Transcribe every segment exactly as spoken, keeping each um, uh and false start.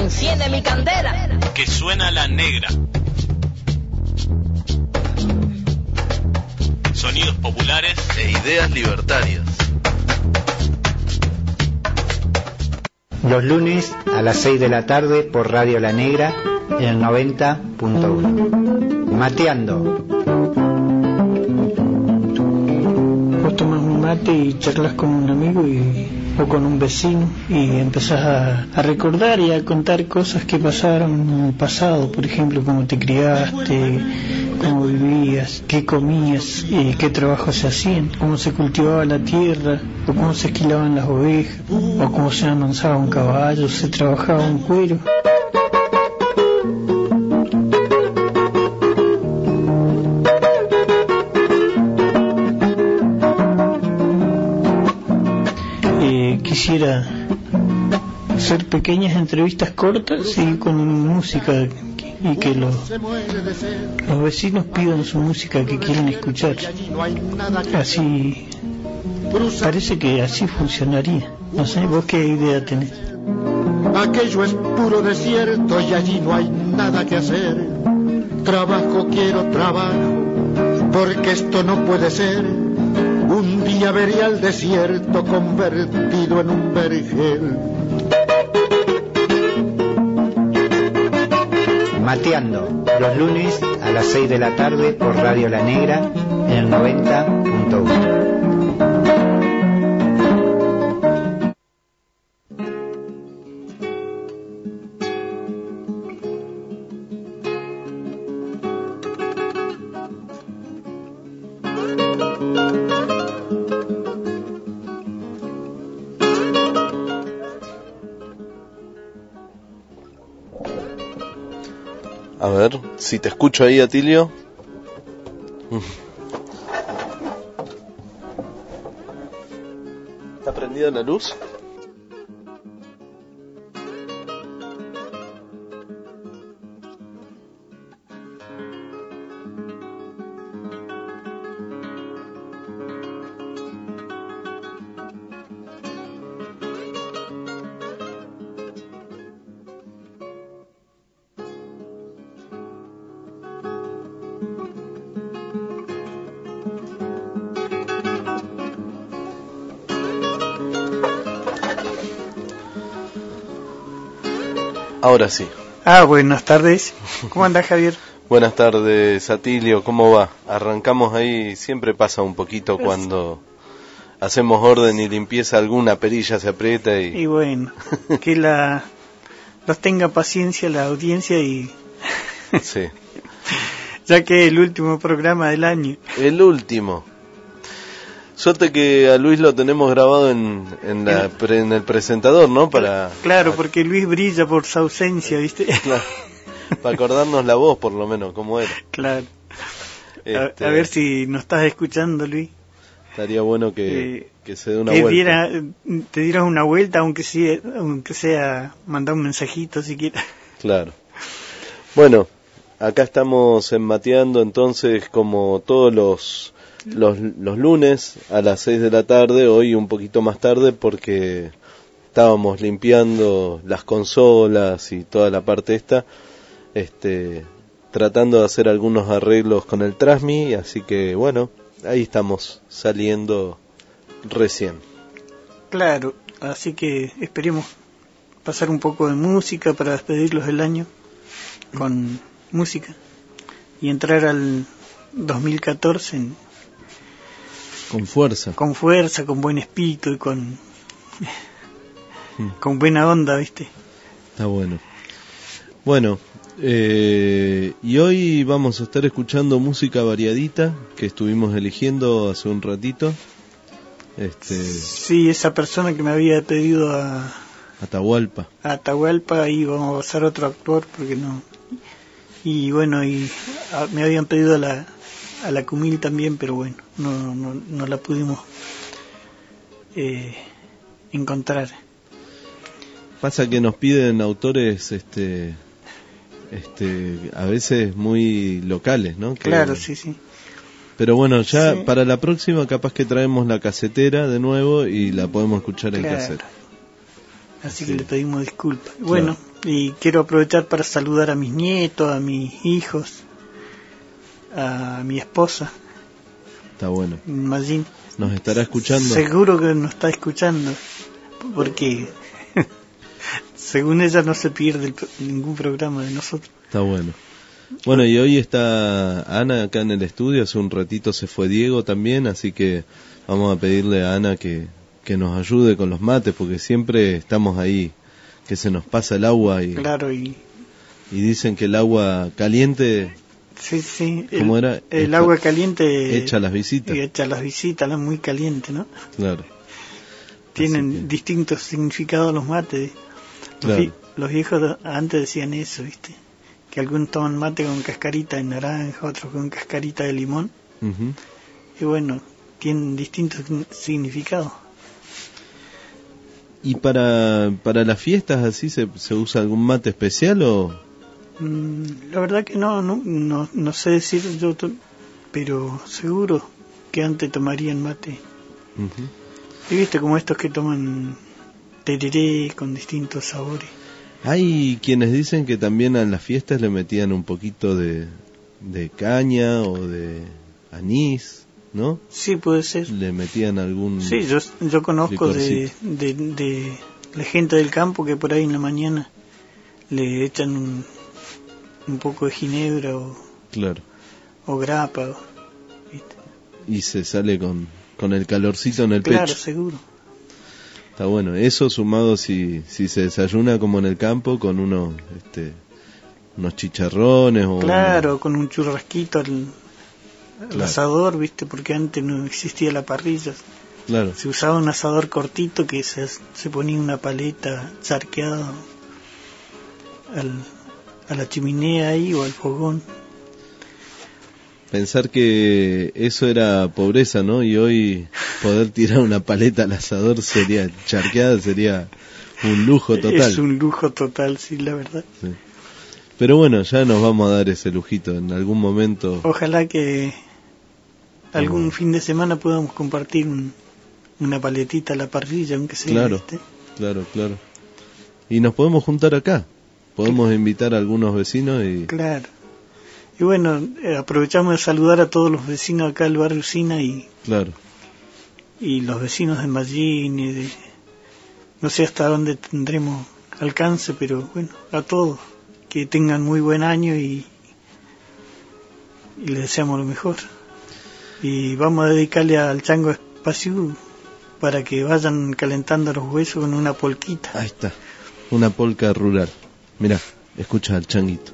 enciende mi candela. Que suena la negra. Sonidos populares e ideas libertarias. Los lunes a las seis de la tarde por Radio La Negra en el noventa punto uno. Mateando. Vos tomas un mate y charlas con un amigo y, o con un vecino y empezás a, a recordar y a contar cosas que pasaron en el pasado, por ejemplo, cómo te criaste, cómo vivías, qué comías, y qué trabajos se hacían, cómo se cultivaba la tierra, o cómo se esquilaban las ovejas, o cómo se amansaba un caballo, se trabajaba un cuero. Eh, quisiera hacer pequeñas entrevistas cortas y con música y que los, los vecinos pidan su música que quieren escuchar. Así parece que así funcionaría. No sé, ¿vos qué idea tenés? Aquello es puro desierto y allí no hay nada que hacer. Trabajo, quiero trabajo, porque esto no puede ser. Un día veré al desierto convertido en un vergel. Mateando, los lunes a las seis de la tarde por Radio La Negra en el noventa punto uno. A ver, si te escucho ahí, Atilio. ¿Está prendida la luz? Ahora sí. Ah, buenas tardes. ¿Cómo andás, Javier? Buenas tardes, Atilio. ¿Cómo va? Arrancamos ahí. Siempre pasa un poquito cuando hacemos orden y limpieza, alguna perilla se aprieta y... Y bueno, que la los tenga paciencia la audiencia y... Sí. Ya que es el último programa del año. El último. Suerte que a Luis lo tenemos grabado en, en, la, pre, en el presentador, ¿no? Para Claro, porque Luis brilla por su ausencia, ¿viste? Claro, para acordarnos la voz, por lo menos, cómo era. Claro. Este, a, a ver si nos estás escuchando, Luis. Estaría bueno que, eh, que se dé una que vuelta. Diera, te dieras una vuelta, aunque sea, aunque sea mandar un mensajito siquiera. Claro. Bueno, acá estamos en Mateando, entonces, como todos los... Los, los lunes a las seis de la tarde, hoy un poquito más tarde porque estábamos limpiando las consolas y toda la parte esta, este, tratando de hacer algunos arreglos con el Trasmi, así que bueno, ahí estamos saliendo recién. Claro, así que esperemos pasar un poco de música para despedirlos del año con música y entrar al dos mil catorce en Con fuerza. Con fuerza, con buen espíritu y con con buena onda, ¿viste? Está bueno. Bueno, eh, y hoy vamos a estar escuchando música variadita que estuvimos eligiendo hace un ratito. Este, sí, esa persona que me había pedido a Atahualpa. A Atahualpa, y vamos a pasar otro actor porque no. Y bueno, y a, me habían pedido a la a la Cumil también, pero bueno, no no, no la pudimos eh, encontrar. Pasa que nos piden autores este este a veces muy locales, ¿no? Que, claro, sí, sí. Pero bueno, ya sí. Para la próxima capaz que traemos la casetera de nuevo y la podemos escuchar claro. en caseta. Así sí. que le pedimos disculpas. Claro. Bueno, Y quiero aprovechar para saludar a mis nietos, a mis hijos, a mi esposa. Está bueno. Magín. ¿Nos estará escuchando? Seguro que nos está escuchando, porque según ella no se pierde el, ningún programa de nosotros. Está bueno. Bueno, y hoy está Ana acá en el estudio, hace un ratito se fue Diego también, así que vamos a pedirle a Ana que, que nos ayude con los mates, porque siempre estamos ahí, que se nos pasa el agua y, claro, y, y dicen que el agua caliente... Sí, sí. ¿Cómo el, era? El Echa, agua caliente... Echa las visitas. Echa las visitas, la muy caliente, ¿no? Claro. Tienen que... distintos significados los mates. Claro. Los, los viejos antes decían eso, ¿viste? Que algunos toman mate con cascarita de naranja, otros con cascarita de limón. Uh-huh. Y bueno, tienen distintos significados. ¿Y para, para las fiestas así se, se usa algún mate especial o...? La verdad que no, no, no, no sé decir yo, pero seguro que antes tomarían mate. Uh-huh. Y viste como estos que toman tereré con distintos sabores. Hay quienes dicen que también a las fiestas le metían un poquito de, de caña o de anís, ¿no? Sí, puede ser. Le metían algún... Sí, yo, yo conozco de, de, de la gente del campo que por ahí en la mañana le echan un... un poco de ginebra o, claro. o grapa, ¿viste? Y se sale con, con el calorcito en el claro, pecho. Claro, seguro. Está bueno. Eso sumado si, si se desayuna como en el campo con unos, este, unos chicharrones o... Claro, una... con un churrasquito al, al claro. asador, ¿viste? Porque antes no existía la parrilla. Claro. Se usaba un asador cortito que se, se ponía una paleta charqueada al... a la chimenea ahí o al fogón. Pensar que eso era pobreza, ¿no? Y hoy poder tirar una paleta al asador sería charqueada, sería un lujo total. Es un lujo total, sí, la verdad. Sí. Pero bueno, ya nos vamos a dar ese lujito en algún momento. Ojalá que algún oh. fin de semana podamos compartir un, una paletita a la parrilla, aunque sea. Claro, ¿viste? claro, claro. Y nos podemos juntar acá. Podemos invitar a algunos vecinos y... Claro. Y bueno, eh, aprovechamos de saludar a todos los vecinos acá del barrio Sina y... Claro. Y los vecinos de Magín y de... No sé hasta dónde tendremos alcance, pero bueno, a todos. Que tengan muy buen año y... Y les deseamos lo mejor. Y vamos a dedicarle al Chango espacio para que vayan calentando los huesos con una polquita. Ahí está. Una polca rural. Mirá, escucha al changuito.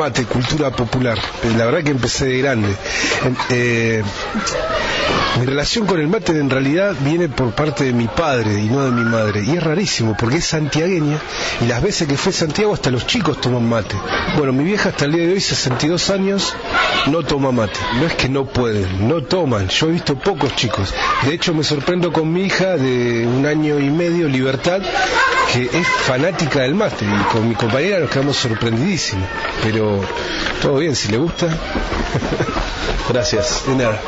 mate, cultura popular. La verdad que empecé de grande. Eh, mi relación con el mate en realidad viene por parte de mi padre y no de mi madre. Y es rarísimo porque es santiagueña y las veces que fue a Santiago hasta los chicos toman mate. Bueno, mi vieja hasta el día de hoy, sesenta y dos años, no toma mate. No es que no pueden, no toman. Yo he visto pocos chicos. De hecho, me sorprendo con mi hija de un año y medio, Libertad, que es fanática del mate. Y con mi compañera nos quedamos sorprendidísimos. Pero todo bien, si le gusta. Gracias. De nada.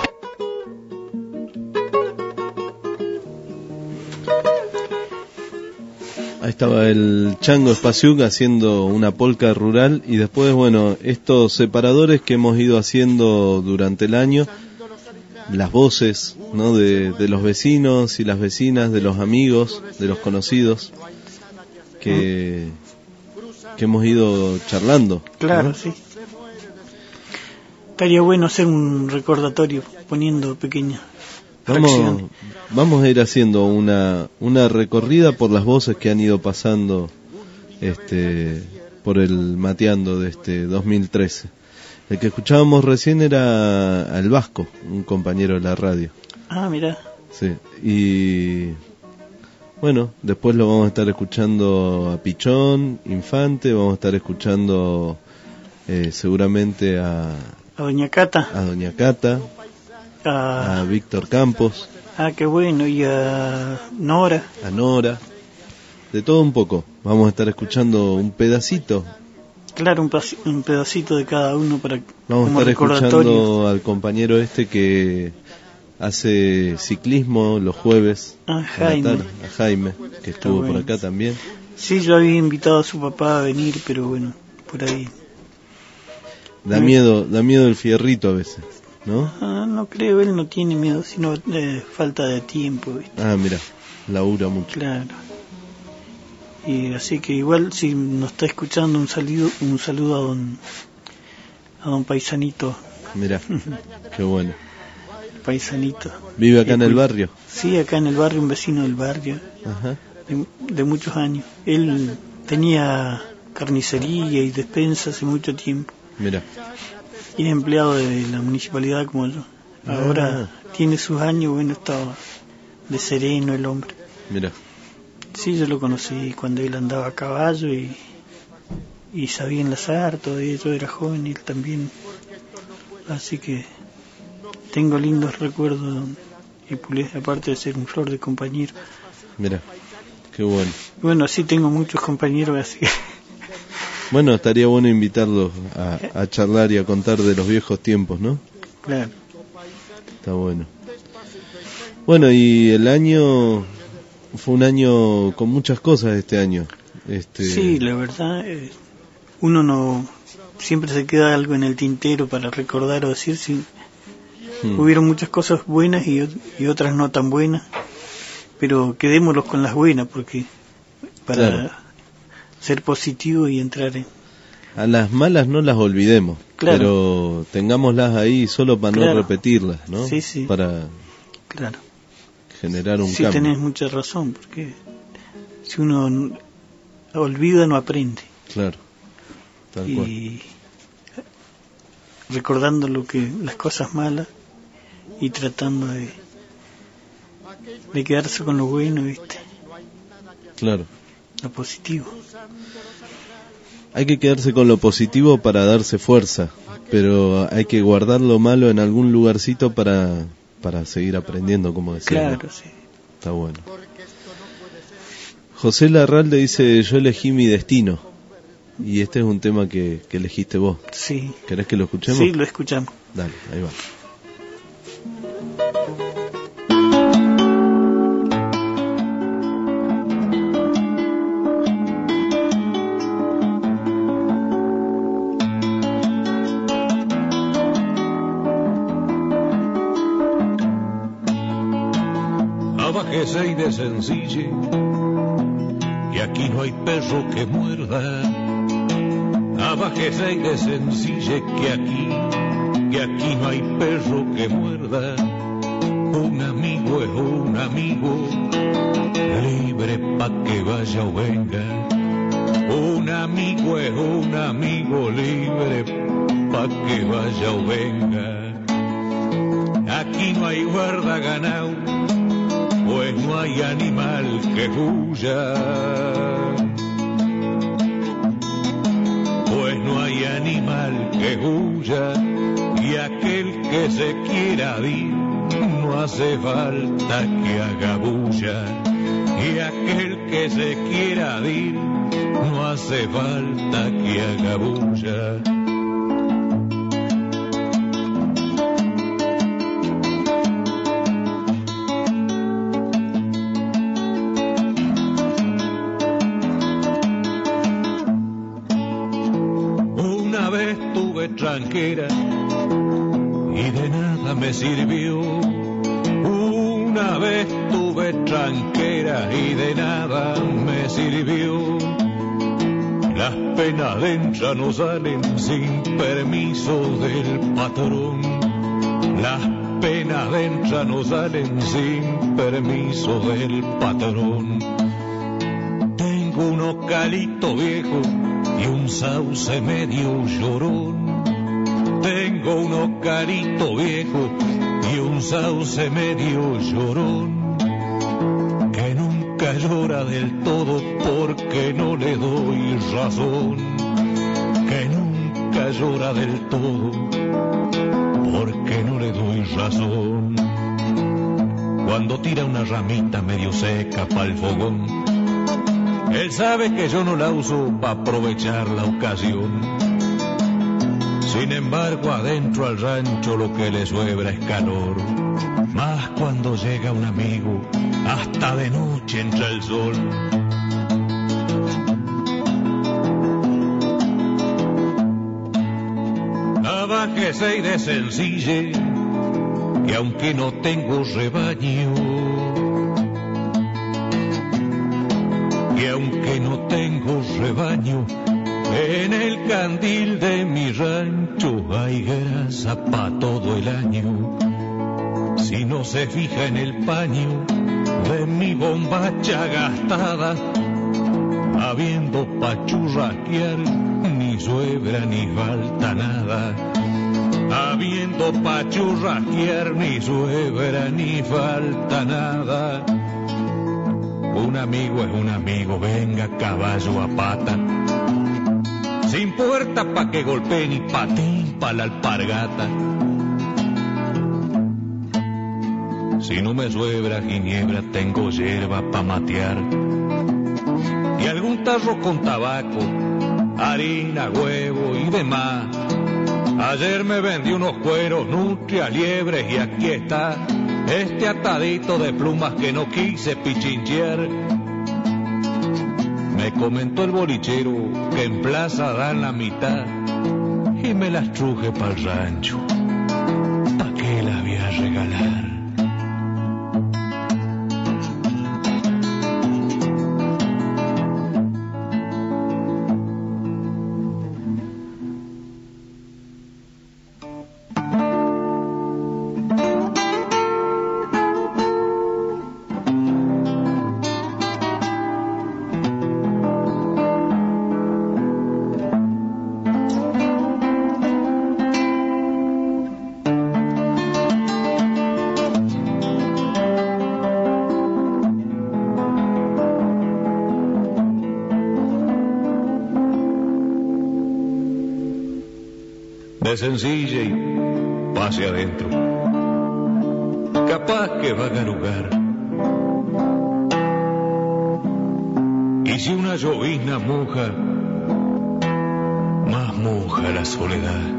Ahí estaba el Chango Spasiuk haciendo una polca rural y después, bueno, estos separadores que hemos ido haciendo durante el año, las voces, ¿no? de, de los vecinos y las vecinas, de los amigos, de los conocidos que, que hemos ido charlando. Claro, ¿no? sí. Estaría bueno hacer un recordatorio poniendo pequeñas Vamos, vamos a ir haciendo una una recorrida por las voces que han ido pasando este por el Mateando de este dos mil trece. El que escuchábamos recién era el Vasco, un compañero de la radio. Ah, mira. Sí, y bueno, después lo vamos a estar escuchando a Pichón, Infante, vamos a estar escuchando eh, seguramente a... A Doña Cata. A Doña Cata. A, a Víctor Campos. Ah, qué bueno, y a Nora. A Nora. De todo un poco. Vamos a estar escuchando un pedacito. Claro, un, un pedacito de cada uno para Vamos como a estar recordatorio. Escuchando al compañero este que hace ciclismo los jueves. Ah, Jaime. Tarde, a Jaime, que estuvo bueno. por acá también. Sí, yo había invitado a su papá a venir, pero bueno, por ahí. Da miedo, da miedo el fierrito a veces, ¿no? Ah, no creo, él no tiene miedo, sino eh, falta de tiempo, ¿viste? Ah, mira, labura mucho. Claro. Y así que igual si nos está escuchando, un saludo, un saludo a don a don Paisanito. Mira, qué bueno. Paisanito. ¿Vive acá en el barrio? Sí, acá en el barrio, un vecino del barrio. Ajá. De, de muchos años. Él tenía carnicería y despensa hace mucho tiempo. Mira. Y es empleado de la municipalidad como yo. Ahora ah. tiene sus años, bueno, estaba de sereno el hombre. Mira. Sí, yo lo conocí cuando él andaba a caballo y, y sabía enlazar, todavía yo era joven y él también. Así que tengo lindos recuerdos y Pulés, aparte de ser un flor de compañero. Mira, qué bueno. Bueno, así tengo muchos compañeros, así que... Bueno, estaría bueno invitarlos a, a charlar y a contar de los viejos tiempos, ¿no? Claro. Está bueno. Bueno, y el año fue un año con muchas cosas este año. Este... Sí, la verdad, eh, uno no siempre se queda algo en el tintero para recordar o decir si hmm. hubieron muchas cosas buenas y, y otras no tan buenas, pero quedémoslos con las buenas porque para claro. ser positivo y entrar en... A las malas no las olvidemos, claro. pero tengámoslas ahí solo para claro. no repetirlas, ¿no? Sí, sí. Para claro. generar un sí, cambio. Sí, tenés mucha razón, porque si uno olvida no aprende. Claro, tal y cual. Recordando lo que las cosas malas y tratando de de quedarse con lo bueno, ¿viste? Claro. Lo positivo. Hay que quedarse con lo positivo para darse fuerza, pero hay que guardar lo malo en algún lugarcito para para seguir aprendiendo, como decía. Claro, ¿no? sí. Está bueno. José Larralde dice, yo elegí mi destino. Y este es un tema que, que elegiste vos. Sí. ¿Querés que lo escuchemos? Sí, lo escuchamos. Dale, ahí va. Abájese y desencille, que aquí no hay perro que muerda. Abájese y desencille, que aquí, que aquí no hay perro que muerda. Un amigo es un amigo, libre pa' que vaya o venga. Un amigo es un amigo libre, pa' que vaya o venga. Aquí no hay guarda ganado, pues no hay animal que huya. Pues no hay animal que huya, y aquel que se quiera ir, no hace falta que haga bulla. Y aquel que se quiera ir, no hace falta que haga bulla. Una vez tuve extranjera y de nada me sirvió. Una vez tuve extranjera y de nada me sirvió. Las penas dentro no salen sin permiso del patrón. Las penas dentro no salen sin permiso del patrón. Tengo un ocalito viejo y un sauce medio llorón. Tengo un ocarito viejo y un sauce medio llorón, que nunca llora del todo porque no le doy razón. Que nunca llora del todo porque no le doy razón. Cuando tira una ramita medio seca pa'l fogón, él sabe que yo no la uso pa' aprovechar la ocasión. Sin embargo, adentro al rancho lo que le suebra es calor. Más cuando llega un amigo, hasta de noche entra el sol. Abájese y desencille, que aunque no tengo rebaño, que aunque no tengo rebaño, en el candil de mi rancho hay grasa pa' todo el año. Si no se fija en el paño de mi bombacha gastada, habiendo pa' churrasquear, ni suebra ni falta nada. Habiendo pa' churrasquear, ni suebra ni falta nada. Un amigo es un amigo, venga caballo a pata, sin puerta pa' que golpee ni patín pa' la alpargata. Si no me suebra ginebra, tengo hierba pa' matear, y algún tarro con tabaco, harina, huevo y demás. Ayer me vendí unos cueros, nutria, liebres, y aquí está este atadito de plumas que no quise pichinchear. Me comentó el bolichero que en plaza dan la mitad, y me las truje pa'l rancho. ¿Pa' qué la voy a regalar? Sencilla y pase adentro, capaz que va a garugar. Y si una llovizna moja, más moja la soledad.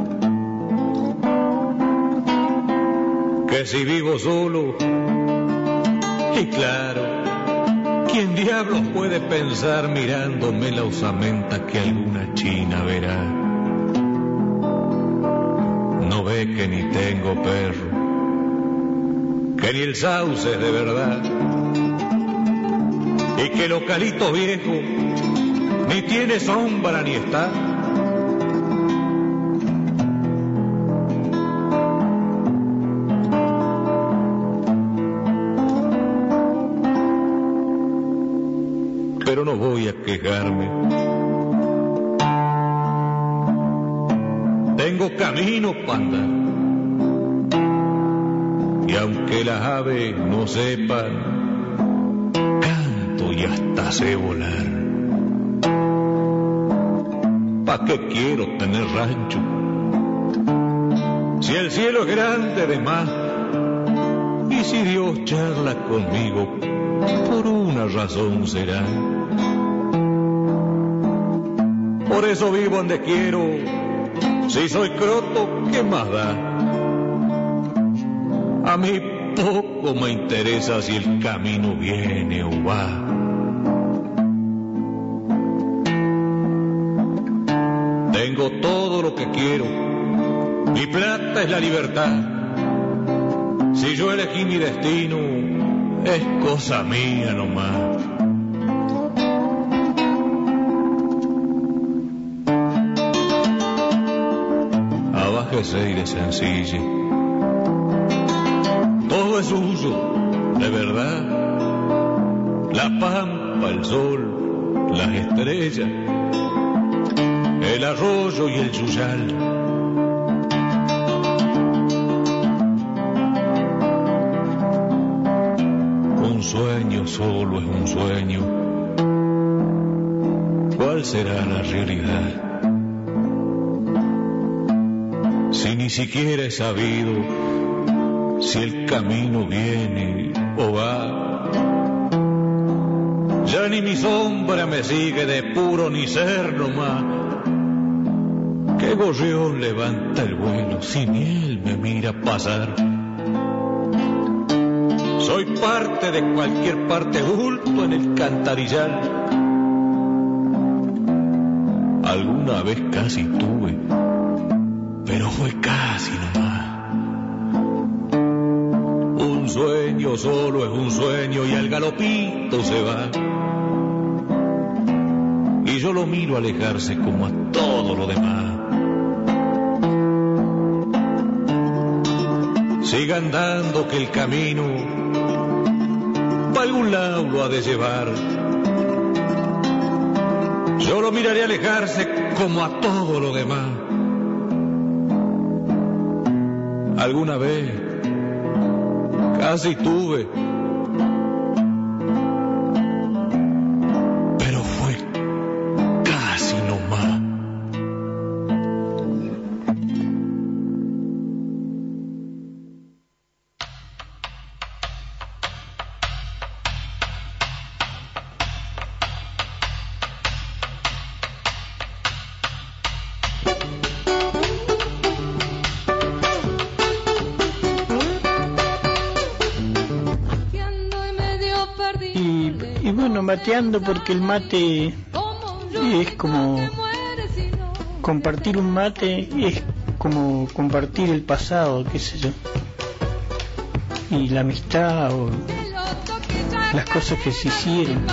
Que si vivo solo, y claro, ¿quién diablos puede pensar mirándome la osamenta que alguna china verá? No ve que ni tengo perro, que ni el sauce es de verdad, y que el ocalito viejo ni tiene sombra ni está. Pero no voy a quejarme, tengo camino para andar. Y aunque las aves no sepan, canto y hasta sé volar. ¿Pa' qué quiero tener rancho? Si el cielo es grande de más, y si Dios charla conmigo, por una razón será. Por eso vivo donde quiero, si soy croto, ¿qué más da? A mí poco me interesa si el camino viene o va. Tengo todo lo que quiero, mi plata es la libertad. Si yo elegí mi destino, es cosa mía nomás. Abájese y desencille. Todo es suyo, de verdad. La pampa, el sol, las estrellas, el arroyo y el yuyal. Un sueño solo es un sueño. ¿Cuál será la realidad? Si ni siquiera he sabido si el camino viene o va. Ya ni mi sombra me sigue de puro ni ser nomás. ¿Qué gorrión levanta el vuelo si ni él me mira pasar? Soy parte de cualquier parte, bulto en el cantarillar. Alguna vez casi tuve, pero fue casi nomás. Un sueño solo es un sueño y al galopito se va. Y yo lo miro alejarse como a todo lo demás. Siga andando que el camino pa' algún lado lo ha de llevar. Yo lo miraré alejarse como a todo lo demás. Alguna vez casi tuve, pero fue casi nomás. Mateando porque el mate es como compartir un mate, es como compartir el pasado, qué sé yo, y la amistad o las cosas que se hicieron.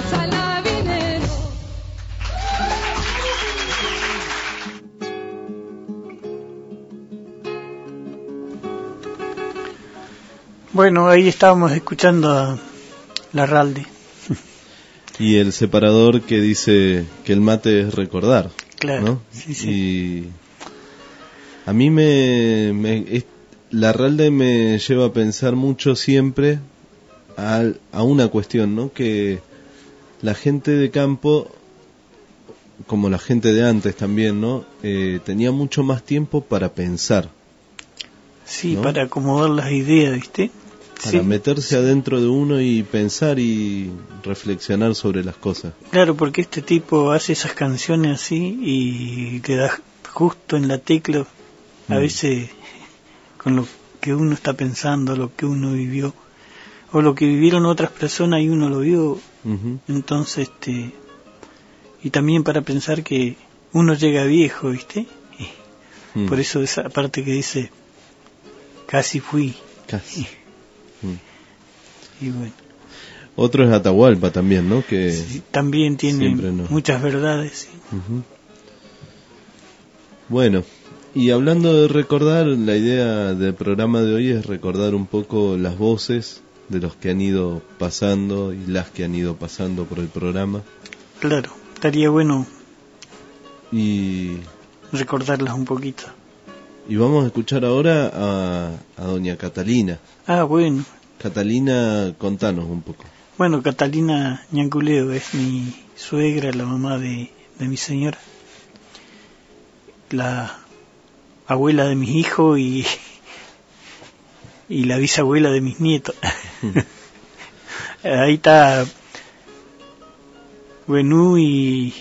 Bueno, ahí estábamos escuchando a Larralde. Y el separador que dice que el mate es recordar, claro, ¿no? Sí, sí. Y a mí me, me es, Larralde me lleva a pensar mucho siempre a, a una cuestión, ¿no? Que la gente de campo, como la gente de antes también, ¿no? Eh, tenía mucho más tiempo para pensar. Sí, ¿no? Para acomodar las ideas, ¿viste? Para Sí. meterse adentro de uno y pensar y reflexionar sobre las cosas. Claro, porque este tipo hace esas canciones así y le da justo en la tecla, a mm. veces con lo que uno está pensando, lo que uno vivió, o lo que vivieron otras personas y uno lo vio. Uh-huh. Entonces, este, y también para pensar que uno llega viejo, ¿viste? Y mm. Por eso esa parte que dice, casi fui. Casi. Y bueno. Otro es Atahualpa también, ¿no? Que sí, también tiene no. muchas verdades. Sí. Uh-huh. Bueno, y hablando de recordar, la idea del programa de hoy es recordar un poco las voces de los que han ido pasando y las que han ido pasando por el programa. Claro, estaría bueno y recordarlas un poquito. Y vamos a escuchar ahora a, a doña Catalina. Ah, bueno. Catalina, contanos un poco. Bueno, Catalina Ñanculeo es mi suegra, la mamá de, de mi señora, la abuela de mis hijos y, y la bisabuela de mis nietos. Ahí está Benú y,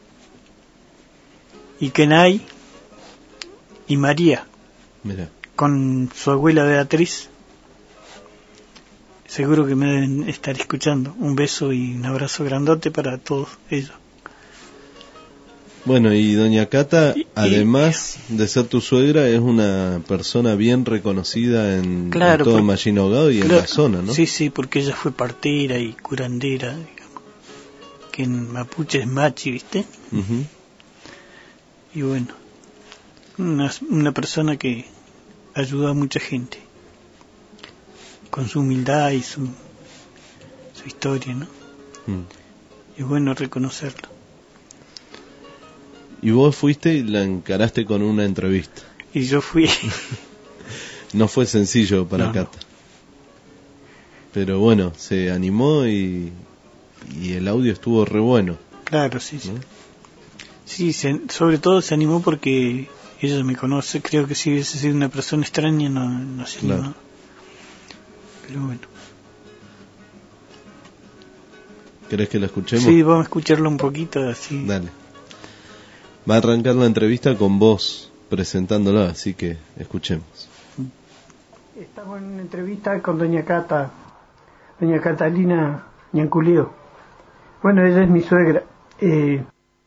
y Kenai y María. Mirá. Con su abuela Beatriz. Seguro que me deben estar escuchando. Un beso y un abrazo grandote para todos ellos. Bueno, y doña Cata, y, además y, de ser tu suegra, es una persona bien reconocida en, claro, en todo por, Mallín Ahogado y claro, en la zona, ¿no? Sí, sí, porque ella fue partera y curandera, digamos, que en mapuche es machi, ¿viste? Uh-huh. Y bueno, una, una persona que ayudó a mucha gente con su humildad y su, su historia, ¿no? Mm. Es bueno reconocerlo. Y vos fuiste y la encaraste con una entrevista. Y yo fui. No fue sencillo para no, Cata. No. Pero bueno, se animó y, y el audio estuvo re bueno. Claro, sí, sí. ¿no? Sí, se, sobre todo se animó porque ella me conoce. Creo que si hubiese sido una persona extraña no, no se animó. Claro. Pero bueno. ¿Querés que la escuchemos? Sí, vamos a escucharlo un poquito así. Dale. Va a arrancar la entrevista con vos presentándola, así que escuchemos. Estamos en una entrevista con doña Cata, doña Catalina Ñanculeo. Bueno, ella es mi suegra. Eh...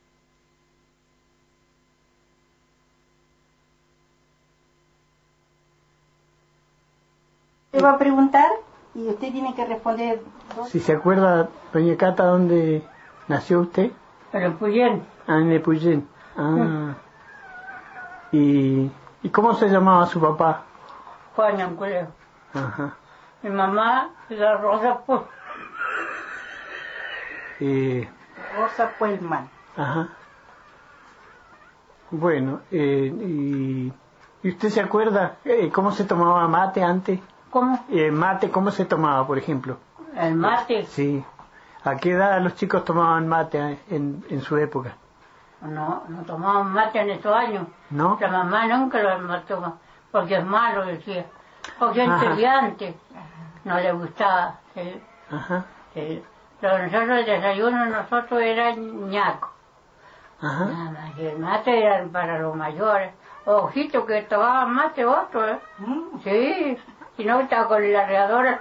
Le va a preguntar y usted tiene que responder. Si se acuerda, doña Cata, ¿dónde nació usted? En Epuyén. Ah, en Epuyén. Ah. Sí. ¿Y, ¿Y cómo se llamaba su papá? Juan Ñanculeo. Ajá. Mi mamá era Rosa Puelman. Eh... Rosa Puelman. Ajá. Bueno, eh, y, ¿y usted se acuerda eh, cómo se tomaba mate antes? ¿Cómo? Eh, mate, ¿cómo se tomaba, por ejemplo? ¿El mate? Sí. ¿A qué edad los chicos tomaban mate en, en su época? No, no tomaban mate en esos años. ¿No? La mamá nunca lo tomaba, porque es malo, decía. Porque antes no le gustaba. ¿Sí? Ajá. ¿Sí? Pero nosotros el desayuno nosotros era ñaco. Ajá. Nada más. Y el mate era para los mayores. Ojito que tomaban mate otro, ¿eh? ¿Mm? Sí. Si no, estaba con la arreadora.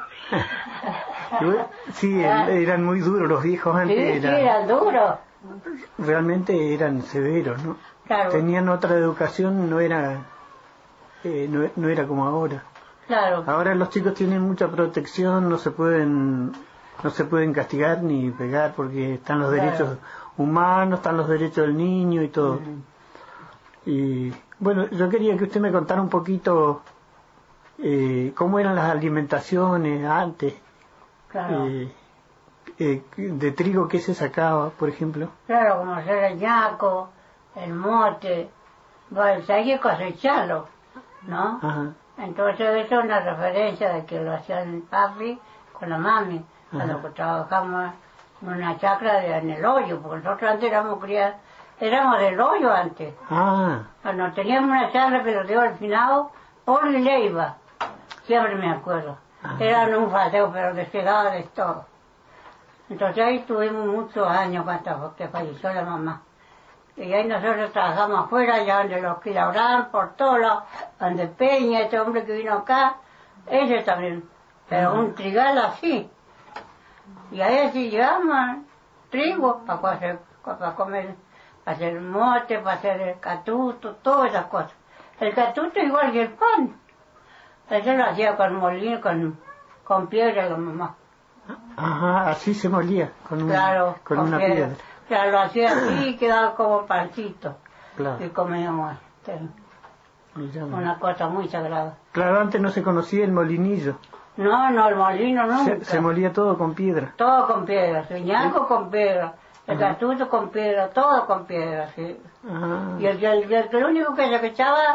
Sí, eran muy duros los viejos antes. Sí, eran, sí, eran duros. Realmente eran severos, ¿no? Claro. Tenían otra educación, no era, eh, no, no era como ahora. Claro. Ahora los chicos tienen mucha protección, no se pueden, no se pueden castigar ni pegar porque están los claro. derechos humanos, están los derechos del niño y todo. Uh-huh. Y bueno, yo quería que usted me contara un poquito eh, cómo eran las alimentaciones antes. Claro. Eh, eh, de trigo, ¿qué se sacaba, por ejemplo? Claro, como hacer el ñaco, el mote, bueno, hay que cosecharlo, ¿no? Ajá. Entonces eso es una referencia de que lo hacían el papi con la mami, cuando Ajá. trabajamos en una chacra de, en el hoyo, porque nosotros antes éramos criados, éramos del hoyo antes. Ah. Cuando teníamos una chacra, pero dio al final, por Leiva, siempre me acuerdo. Ajá. Era un paseo, pero despegado de todo. Entonces ahí tuvimos muchos años cuando que falleció la mamá. Y ahí nosotros trabajamos afuera, allá donde los que labraban por todos lados, donde Peña, este hombre que vino acá, ese también, pero uh-huh. un trigal así. Y ahí sí llevamos trigo para hacer, para comer, para hacer mote, para hacer el catuto, todas esas cosas. El catuto igual que el pan. Eso lo hacía con molino, con, con piedra la mamá. Ajá, así se molía, con, un, claro, con, con una piedra. piedra. Claro, lo hacía así y quedaba como pancito. Claro. Y comíamos este, una cosa muy sagrada. Claro, antes no se conocía el molinillo. No, no, el molino nunca. Se, se molía todo con piedra. Todo con piedra, el ñaco ¿Sí? con piedra, el catuto con piedra, todo con piedra, sí. Ajá. Y el, el, el, el único que se echaba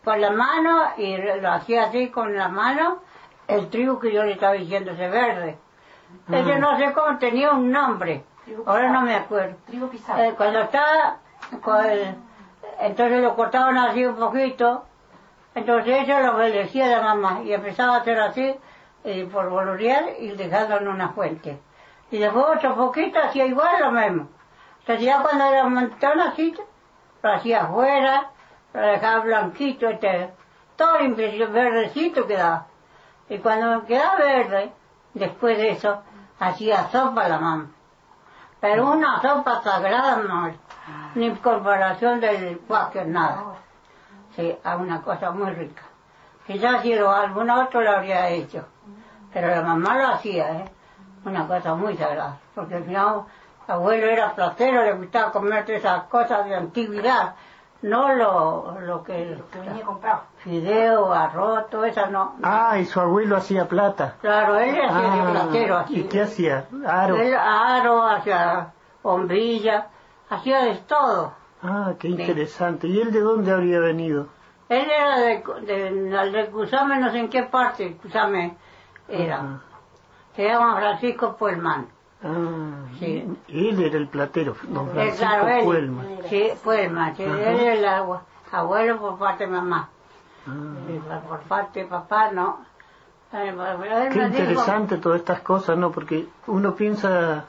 con la mano y lo hacía así con la mano, el trigo que yo le estaba diciendo, ese verde. Ah. Ese no sé cómo tenía un nombre, ahora no me acuerdo. Trigo pisado. Eh, cuando estaba, con el, entonces lo cortaban así un poquito, entonces eso lo obedecía la mamá y empezaba a hacer así, eh, por bolurear y dejarlo en una fuente. Y después otro poquito hacía igual lo mismo. Entonces ya cuando era un montón así, lo hacía afuera, lo dejaba blanquito, este, todo limpio, verdecito quedaba. Y cuando quedaba verde, después de eso, hacía sopa la mamá. Pero una sopa sagrada, no, ni comparación del cualquier nada. Sí, a una cosa muy rica. Quizás si lo, algún otro lo habría hecho, pero la mamá lo hacía, ¿eh? Una cosa muy sagrada, porque al final el abuelo era platero, le gustaba comer esas cosas de antigüedad, no lo, lo que, lo que venía comprado. Fideo, arroz, todo eso no. Ah, y su abuelo hacía plata. Claro, él hacía ah, de platero así. ¿Y qué hacía? Aro. Él aro, hacía bombilla, hacía de todo. Ah, qué interesante. ¿Y él de dónde habría venido? Él era de, de, de Cusame, no sé en qué parte Cusame era. Uh-huh. Se llama Francisco Puelman. Ah, sí. Él era el platero, don Francisco eh, claro, él, Puelman. Sí, Puelman, sí, él era el agua, abuelo por parte de mamá. Uh-huh. Sí, por parte de papá, no. Qué interesante dijo... todas estas cosas, ¿no? Porque uno piensa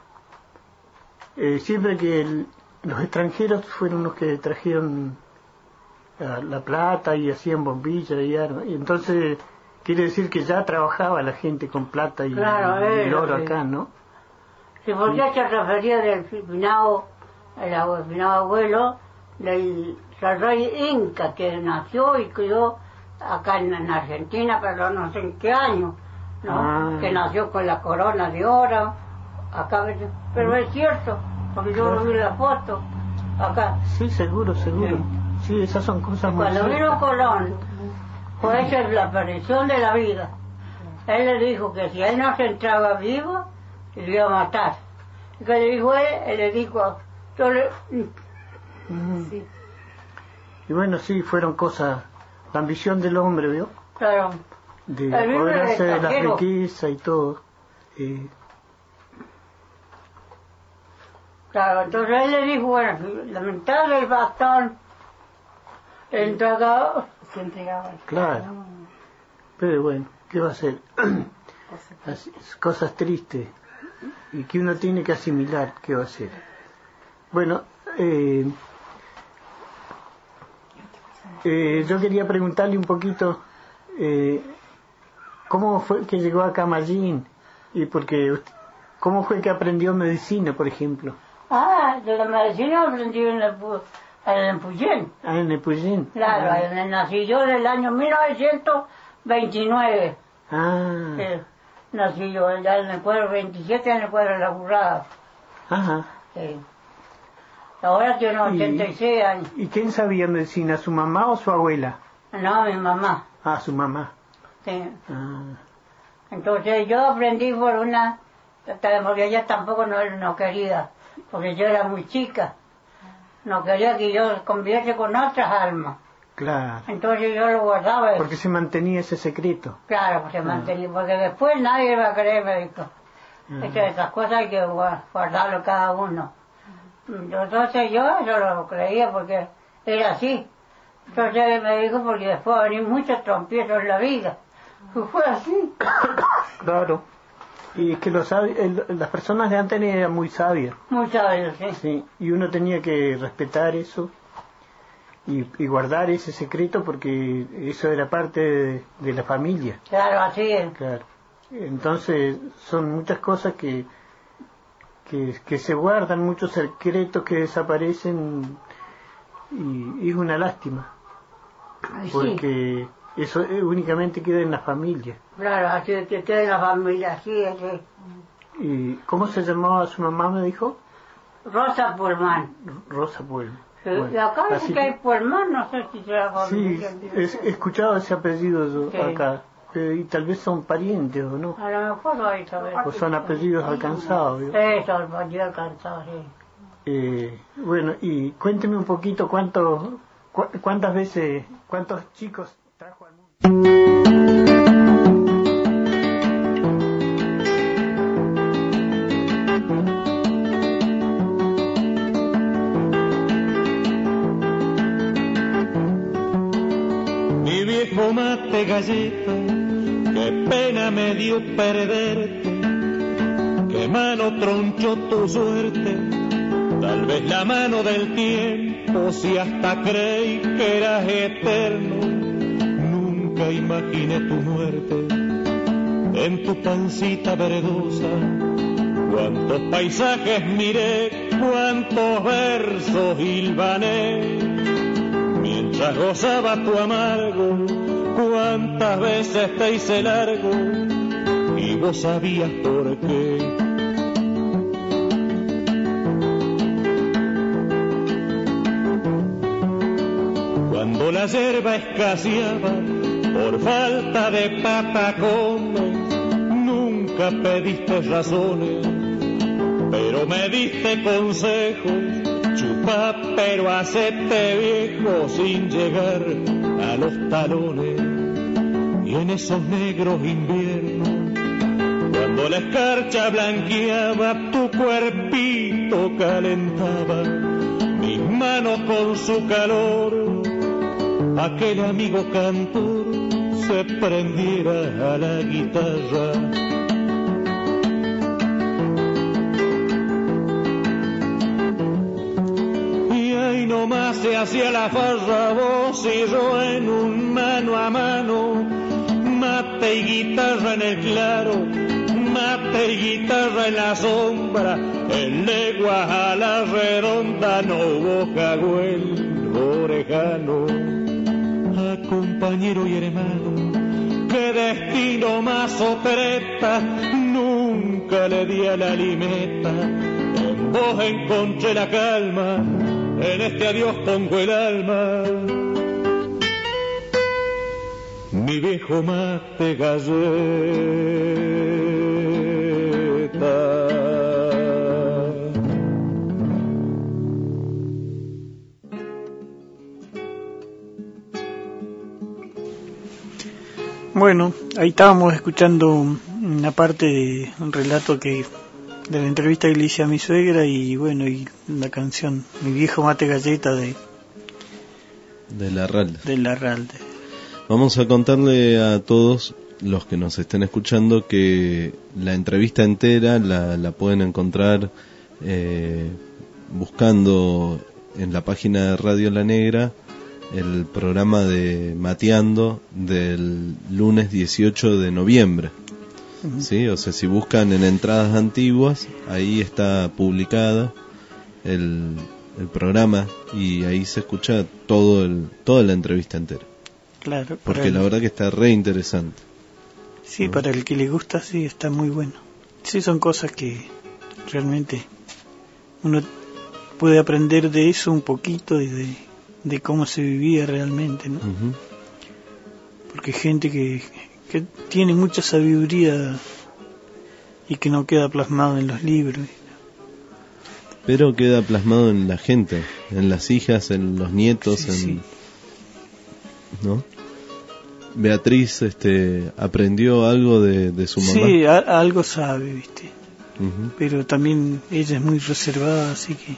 eh, siempre que el, los extranjeros fueron los que trajeron la, la plata y hacían bombillas y armas. Y entonces quiere decir que ya trabajaba la gente con plata y, claro, y él, el oro sí. acá, ¿no? Sí, porque sí. Se refería del finado, el finado abuelo del rey Inca, que nació y crió acá en, en Argentina, pero no sé en qué año, ¿no? Ah. Que nació con la corona de oro, acá, pero es cierto, porque yo claro. vi la foto, acá. Sí, seguro, seguro. Sí, sí, esas son cosas muy Cuando vino Colón, pues esa es la aparición de la vida. Él le dijo que si él no se entraba vivo, le iba a matar. ¿Y qué le dijo él? Él le dijo, yo le... Mm. Sí. Y bueno, sí, fueron cosas, la ambición del hombre, ¿vio? Claro. De poder hacer la riqueza y todo. Eh. Claro, entonces él le dijo, bueno, lamentable el bastón, le entregaba, se entregaba. Claro. Pero bueno, ¿qué va a hacer? Así, cosas tristes y que uno tiene que asimilar. ¿Qué va a hacer? Bueno, eh, eh, yo quería preguntarle un poquito eh, cómo fue que llegó a Camallín y porque cómo fue que aprendió medicina, por ejemplo. Ah, de la medicina aprendí en el en Puyén. Ah, en el Puyén. Claro, ah. en el, nací yo en el año mil novecientos veintinueve. Ah. Sí, nací yo allá en el pueblo veintisiete, en el pueblo de la Burrada. Ajá. Sí. Ahora tiene ochenta y seis años. ¿Y quién sabía medicina, su mamá o su abuela? No, mi mamá. Ah, su mamá. Sí. Ah. Entonces yo aprendí por una, porque ella tampoco no, no quería, porque yo era muy chica. No quería que yo convierte con otras almas. Claro. Entonces yo lo guardaba. Porque se mantenía ese secreto. Claro, pues se ah. mantenía, porque después nadie va a creer, me dijo. Ah. Esas cosas hay que guardarlo cada uno. Entonces yo eso lo creía porque era así. Entonces me dijo, porque después va a venir muchos trompiezos en la vida. Pues fue así. Claro. Y es que los el, las personas de antes eran muy sabias. Muy sabias, sí. Sí. Y uno tenía que respetar eso y, y guardar ese secreto porque eso era parte de, de la familia. Claro, así es. Claro. Entonces son muchas cosas que que, que se guardan, muchos secretos que desaparecen y, y es una lástima. Ay, porque sí. Eso únicamente queda en la familia. Claro, así que queda en la familia, así es. Sí. ¿Y cómo se llamaba su mamá, me dijo? Rosa Puelman. Rosa Puelman. Sí, bueno, y acá dice que hay Puelman, no sé si será familia. Sí, he escuchado ese apellido yo, sí. Acá. Eh, y tal vez son parientes, ¿o no? A lo mejor no hay saber. O son apellidos alcanzados, ¿no? Sí, son apellidos alcanzados, sí. Eh, bueno, y cuénteme un poquito cuántos ¿Cu- ¿Cuántas veces, cuántos chicos trajo al mundo? Mi viejo mate galleta, qué pena me dio perderte, qué mano tronchó tu suerte, tal vez la mano del tiempo, si hasta creí que eras eterno, nunca imaginé tu muerte, en tu pancita verdosa, cuántos paisajes miré, cuántos versos hilvané, mientras gozaba tu amargo, cuántas veces te hice largo, y vos sabías por qué. Cuando la yerba escaseaba, por falta de patacones, nunca pediste razones, pero me diste consejos, chupá pero hacete viejo sin llegar a los talones. Y en esos negros inviernos, cuando la escarcha blanqueaba, tu cuerpito calentaba mis manos con su calor, aquel amigo cantor se prendiera a la guitarra. Y ahí nomás se hacía la farra, vos y yo en un mano a mano, mate y guitarra en el claro, mate y guitarra en la sombra, en leguas a la redonda no hubo jagüel orejano. Ah, compañero y hermano, qué destino más opereta, nunca le di a la limeta, en vos encontré la calma, en este adiós pongo el alma. Mi viejo mate galleta. Bueno, ahí estábamos escuchando una parte de un relato que de la entrevista que le hice a mi suegra y bueno, y la canción Mi viejo mate galleta de de Larralde. de Larralde. Vamos a contarle a todos los que nos estén escuchando que la entrevista entera la, la pueden encontrar eh, buscando en la página de Radio La Negra el programa de Mateando del lunes dieciocho de noviembre. Uh-huh. ¿Sí? O sea, si buscan en entradas antiguas, ahí está publicada el, el programa y ahí se escucha todo el, toda la entrevista entera. Claro. Porque la verdad que está re interesante. Sí, ¿no? Para el que le gusta, sí, está muy bueno. Sí, son cosas que realmente uno puede aprender de eso un poquito y de, de cómo se vivía realmente, ¿no? Uh-huh. Porque hay gente que, que tiene mucha sabiduría y que no queda plasmado en los libros. Pero queda plasmado en la gente, en las hijas, en los nietos, sí, en... Sí. ¿No? Beatriz este, aprendió algo de, de su mamá. Sí, a, algo sabe, ¿viste? Uh-huh. Pero también ella es muy reservada, así que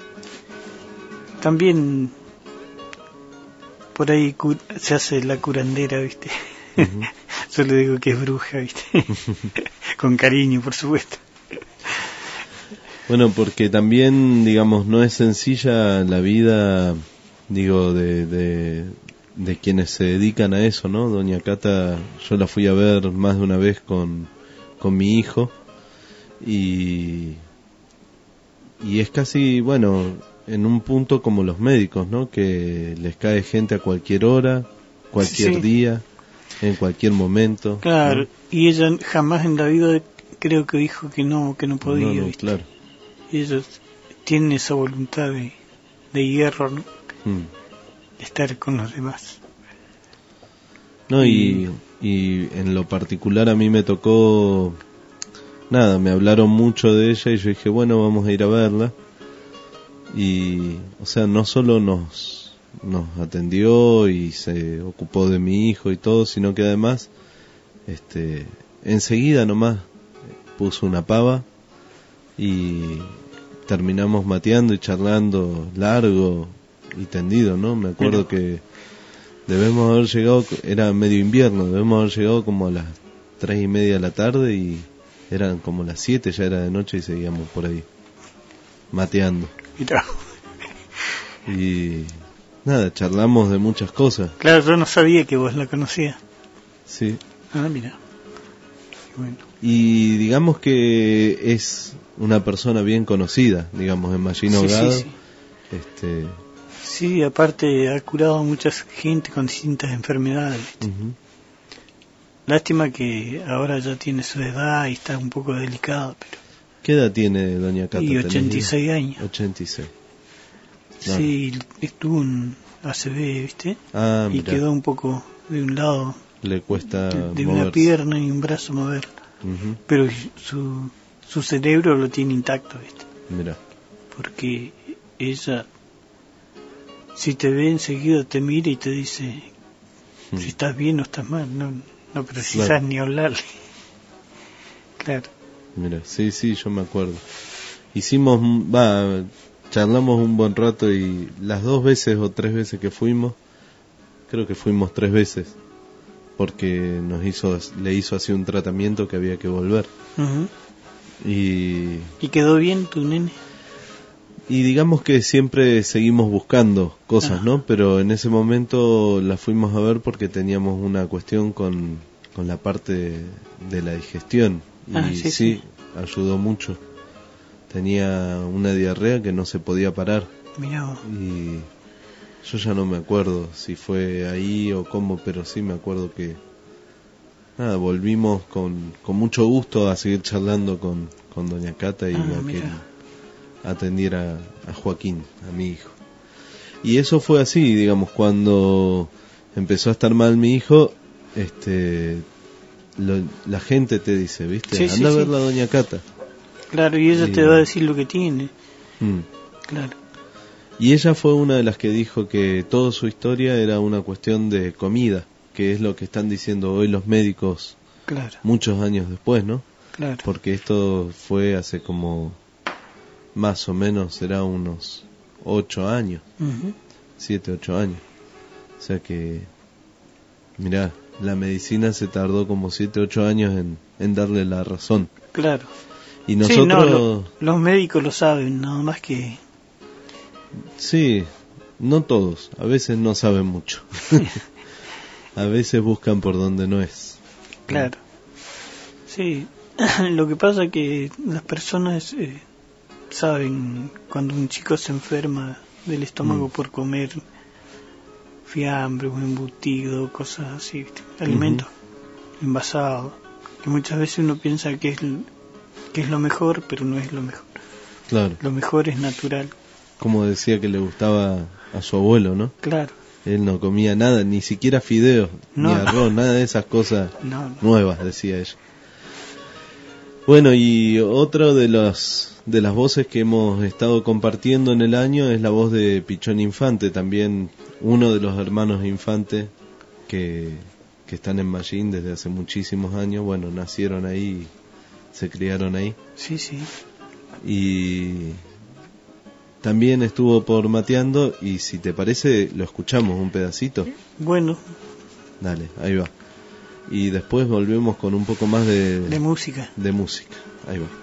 también por ahí cu- se hace la curandera, ¿viste? Uh-huh. Yo le digo que es bruja, ¿viste? Con cariño, por supuesto. Bueno, porque también, digamos, no es sencilla la vida, digo, de... de de quienes se dedican a eso, ¿no? Doña Cata, yo la fui a ver más de una vez con, con mi hijo y, y es casi, bueno, en un punto como los médicos, ¿no? Que les cae gente a cualquier hora, cualquier sí. día, en cualquier momento. Claro, ¿no? Y ella jamás en la vida creo que dijo que no, que no podía, no, no, ¿viste? Claro. Y ellos tienen esa voluntad de, de hierro, ¿no? Hmm. Estar con los demás. No, y, y en lo particular a mí me tocó, nada, me hablaron mucho de ella y yo dije, bueno, vamos a ir a verla. Y, o sea, no solo nos, nos atendió y se ocupó de mi hijo y todo, sino que además este enseguida nomás puso una pava y terminamos mateando y charlando largo y tendido, ¿no? Me acuerdo que debemos haber llegado, era medio invierno, debemos haber llegado como a las tres y media de la tarde y eran como las siete, ya era de noche y seguíamos por ahí mateando. Y nada, charlamos de muchas cosas. Claro, yo no sabía que vos la conocías. Sí. Ah, mira. Bueno. Y digamos que es una persona bien conocida, digamos, en Mallín Hogado. Sí, sí, sí. Este... sí, aparte ha curado a mucha gente con distintas enfermedades. Uh-huh. Lástima que ahora ya tiene su edad y está un poco delicado, pero... ¿Qué edad tiene doña Cata? Y ochenta y seis años. ochenta y seis. No. Sí, estuvo en A C V, ¿viste? Ah, y mirá. quedó un poco de un lado. Le cuesta de, de moverse. Una pierna y un brazo mover. Uh-huh. Pero su, su cerebro lo tiene intacto, ¿viste? Mirá. Porque ella, si te ve enseguida, te mira y te dice hmm. si estás bien o estás mal. No, no precisas claro. ni hablarle. Claro. Mira, sí, sí, yo me acuerdo. Hicimos, va, charlamos un buen rato y las dos veces o tres veces que fuimos, creo que fuimos tres veces, porque nos hizo, le hizo así un tratamiento que había que volver. Uh-huh. Y... ¿Y quedó bien tu nene? Y digamos que siempre seguimos buscando cosas, ah. ¿no? Pero en ese momento la fuimos a ver porque teníamos una cuestión con, con la parte de la digestión. Y ah, sí, sí, sí, ayudó mucho. Tenía una diarrea que no se podía parar. Mirá vos. Y yo ya no me acuerdo si fue ahí o cómo, pero sí me acuerdo que nada, volvimos con, con mucho gusto a seguir charlando con, con doña Cata y ah, a mira. que atendiera a Joaquín, a mi hijo. Y eso fue así, digamos, cuando empezó a estar mal mi hijo, este lo, la gente te dice, ¿viste? Sí, Anda sí, a ver sí. la doña Cata. Claro, y ella y... te va a decir lo que tiene. Mm. Claro. Y ella fue una de las que dijo que toda su historia era una cuestión de comida, que es lo que están diciendo hoy los médicos claro. muchos años después, ¿no? Claro. Porque esto fue hace como más o menos, será unos ocho años, uh-huh. siete, ocho años. O sea que, mirá, la medicina se tardó como siete, ocho años en, en darle la razón. Claro. Y nosotros... Sí, no, lo, los médicos lo saben, nada más que... Sí, no todos, a veces no saben mucho. A veces buscan por donde no es. Claro. Sí, lo que pasa es que las personas eh, saben cuando un chico se enferma del estómago mm. por comer fiambre, un embutido, cosas así, ¿viste? Alimentos uh-huh. envasados, que muchas veces uno piensa que es, que es lo mejor, pero no es lo mejor. Claro. Lo mejor es natural. Como decía que le gustaba a su abuelo, ¿no? Claro. Él no comía nada, ni siquiera fideos, no, ni arroz, nada de esas cosas no, no. nuevas, decía ella. Bueno, y otra de las de las voces que hemos estado compartiendo en el año es la voz de Pichón Infante, también uno de los hermanos Infante que, que están en Mallín desde hace muchísimos años. Bueno, nacieron ahí, se criaron ahí. Sí, sí. Y también estuvo por Mateando, y si te parece lo escuchamos un pedacito. Bueno. Dale, ahí va. Y después volvemos con un poco más de... De música. De música, ahí va.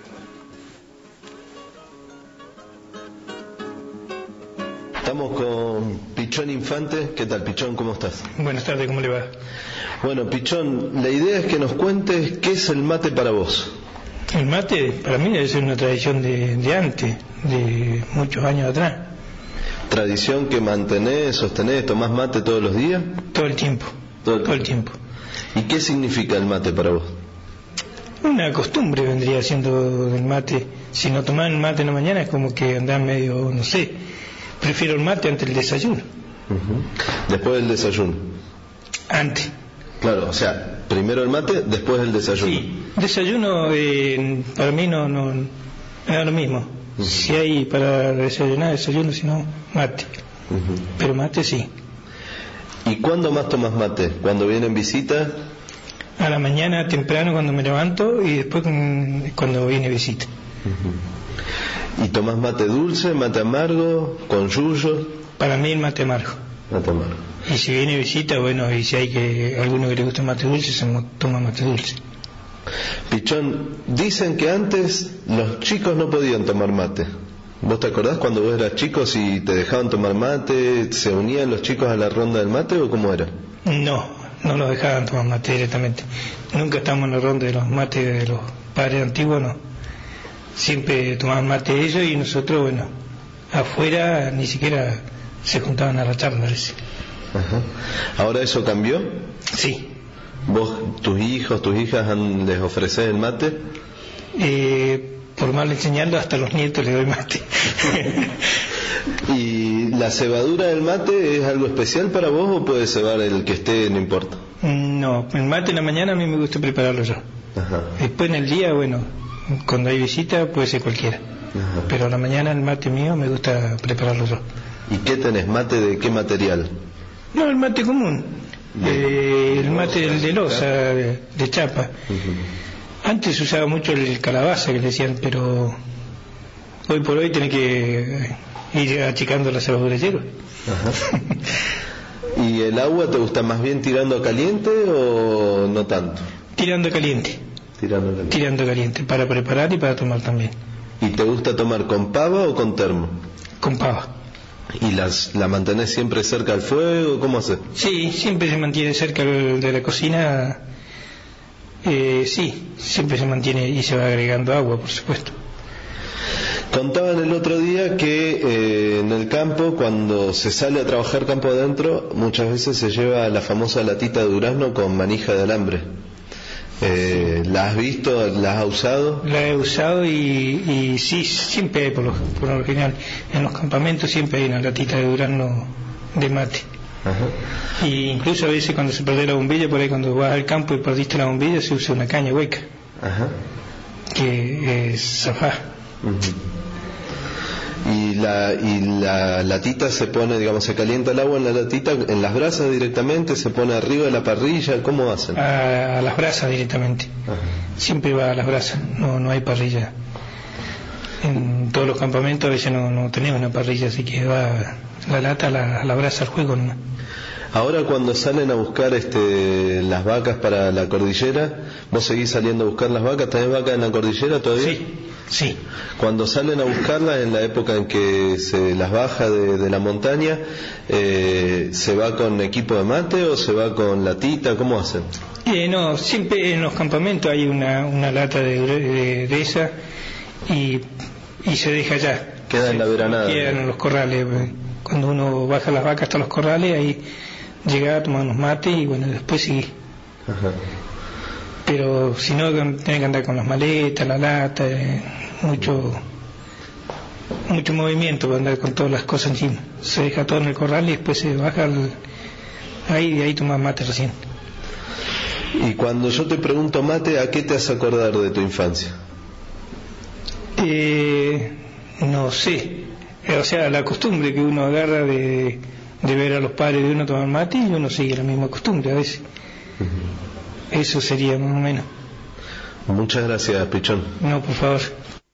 Estamos con Pichón Infante. ¿Qué tal, Pichón? ¿Cómo estás? Buenas tardes, ¿cómo le va? Bueno, Pichón, la idea es que nos cuentes qué es el mate para vos. El mate para mí es una tradición de, de antes, de muchos años atrás. ¿Tradición que mantenés, sostenés, tomás mate todos los días? Todo el tiempo, todo el, todo el tiempo. ¿Y qué significa el mate para vos? Una costumbre vendría siendo el mate. Si no tomás el mate en la mañana es como que andás medio, no sé, prefiero el mate antes del desayuno. Uh-huh. Después del desayuno. Antes. Claro, o sea, primero el mate, después el desayuno. Sí, desayuno eh, para mí no, no, no es lo mismo. Uh-huh. Si hay para desayunar, desayuno, si no, mate. Uh-huh. Pero mate sí. ¿Y cuándo más tomas mate? ¿Cuando vienen visita? A la mañana temprano cuando me levanto y después cuando viene visita. Uh-huh. ¿Y tomas mate dulce, mate amargo, con yuyo? Para mí el mate amargo. Mate amargo. Y si viene visita, bueno, y si hay que alguno que le gusta mate dulce, se toma mate dulce. Pichón, dicen que antes los chicos no podían tomar mate. ¿Vos te acordás cuando vos eras chico si te dejaban tomar mate? ¿Se unían los chicos a la ronda del mate o cómo era? No, no los dejaban tomar mate directamente. Nunca estábamos en la ronda de los mates de los padres antiguos, no. Siempre tomaban mate ellos y nosotros, bueno, afuera ni siquiera se juntaban a la charla, parece. Ajá. ¿Ahora eso cambió? Sí. ¿Vos, tus hijos, tus hijas han, les ofrecés el mate? Eh, por mal enseñarlo, hasta los nietos les doy mate. ¿Y la cebadura del mate es algo especial para vos o puede cebar el que esté, no importa? No, el mate en la mañana a mí me gusta prepararlo yo. Ajá. Después en el día, bueno, cuando hay visita puede ser cualquiera. Ajá. Pero a la mañana el mate mío me gusta prepararlo yo. ¿Y qué tenés? ¿Mate de qué material? No, el mate común. Eh, el mate de, de loza, de, de chapa. Uh-huh. Antes se usaba mucho el calabaza que le decían, pero hoy por hoy tenés que ir achicando la cebadura de hielo. Ajá. ¿Y el agua te gusta más bien tirando a caliente o no tanto? Tirando a caliente. Tirando a caliente. Tirando a caliente, para preparar y para tomar también. ¿Y te gusta tomar con pava o con termo? Con pava. ¿Y las, la mantenés siempre cerca al fuego? ¿Cómo haces? Sí, siempre se mantiene cerca de la cocina. Eh, sí, siempre se mantiene y se va agregando agua, por supuesto. Contaban el otro día que eh, en el campo, cuando se sale a trabajar campo adentro, muchas veces se lleva la famosa latita de durazno con manija de alambre. Eh, ¿La has visto? ¿La has usado? La he usado y, y sí, siempre hay, por lo, por lo general, en los campamentos siempre hay una latita de durazno de mate. Ajá. Y incluso a veces cuando se pierde la bombilla, por ahí cuando vas al campo y perdiste la bombilla, se usa una caña hueca. Ajá. Que es zafá. Uh-huh. Y la y la latita se pone, digamos, se calienta el agua en la latita, en las brasas directamente, se pone arriba de la parrilla, ¿cómo hacen? A, a las brasas directamente. Ajá. Siempre va a las brasas, no no hay parrilla. En todos los campamentos a veces no, no tenemos una parrilla, así que va la lata a la, a la brasa al juego, ¿no? Ahora cuando salen a buscar este las vacas para la cordillera, ¿vos seguís saliendo a buscar las vacas? ¿Tenés vacas en la cordillera todavía? Sí. Sí. Cuando salen a buscarlas en la época en que se las baja de, de la montaña, eh, ¿se va con equipo de mate o se va con latita? ¿Cómo hacen? Eh, no, siempre en los campamentos hay una, una lata de, de, de esa y, y se deja allá. Queda se, en la veranada. Quedan en los corrales. Cuando uno baja las vacas hasta los corrales, ahí llega a tomar unos mates y bueno, después sigue. Ajá. Pero si no, tiene que andar con las maletas, la lata, eh, mucho mucho movimiento para andar con todas las cosas encima. Se deja todo en el corral y después se baja al, ahí, de ahí toma mate recién. Y cuando yo te pregunto mate, ¿a qué te hace acordar de tu infancia? Eh, no sé, o sea, la costumbre que uno agarra de, de ver a los padres de uno tomar mate y uno sigue la misma costumbre a veces. Uh-huh. Eso sería más o menos. Muchas gracias, Pichón. No, por favor.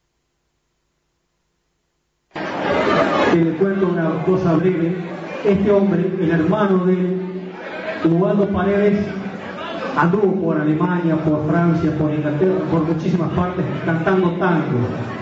Te cuento una cosa breve. Este hombre, el hermano de Ubaldo Paredes, anduvo por Alemania, por Francia, por Inglaterra, por muchísimas partes cantando tango.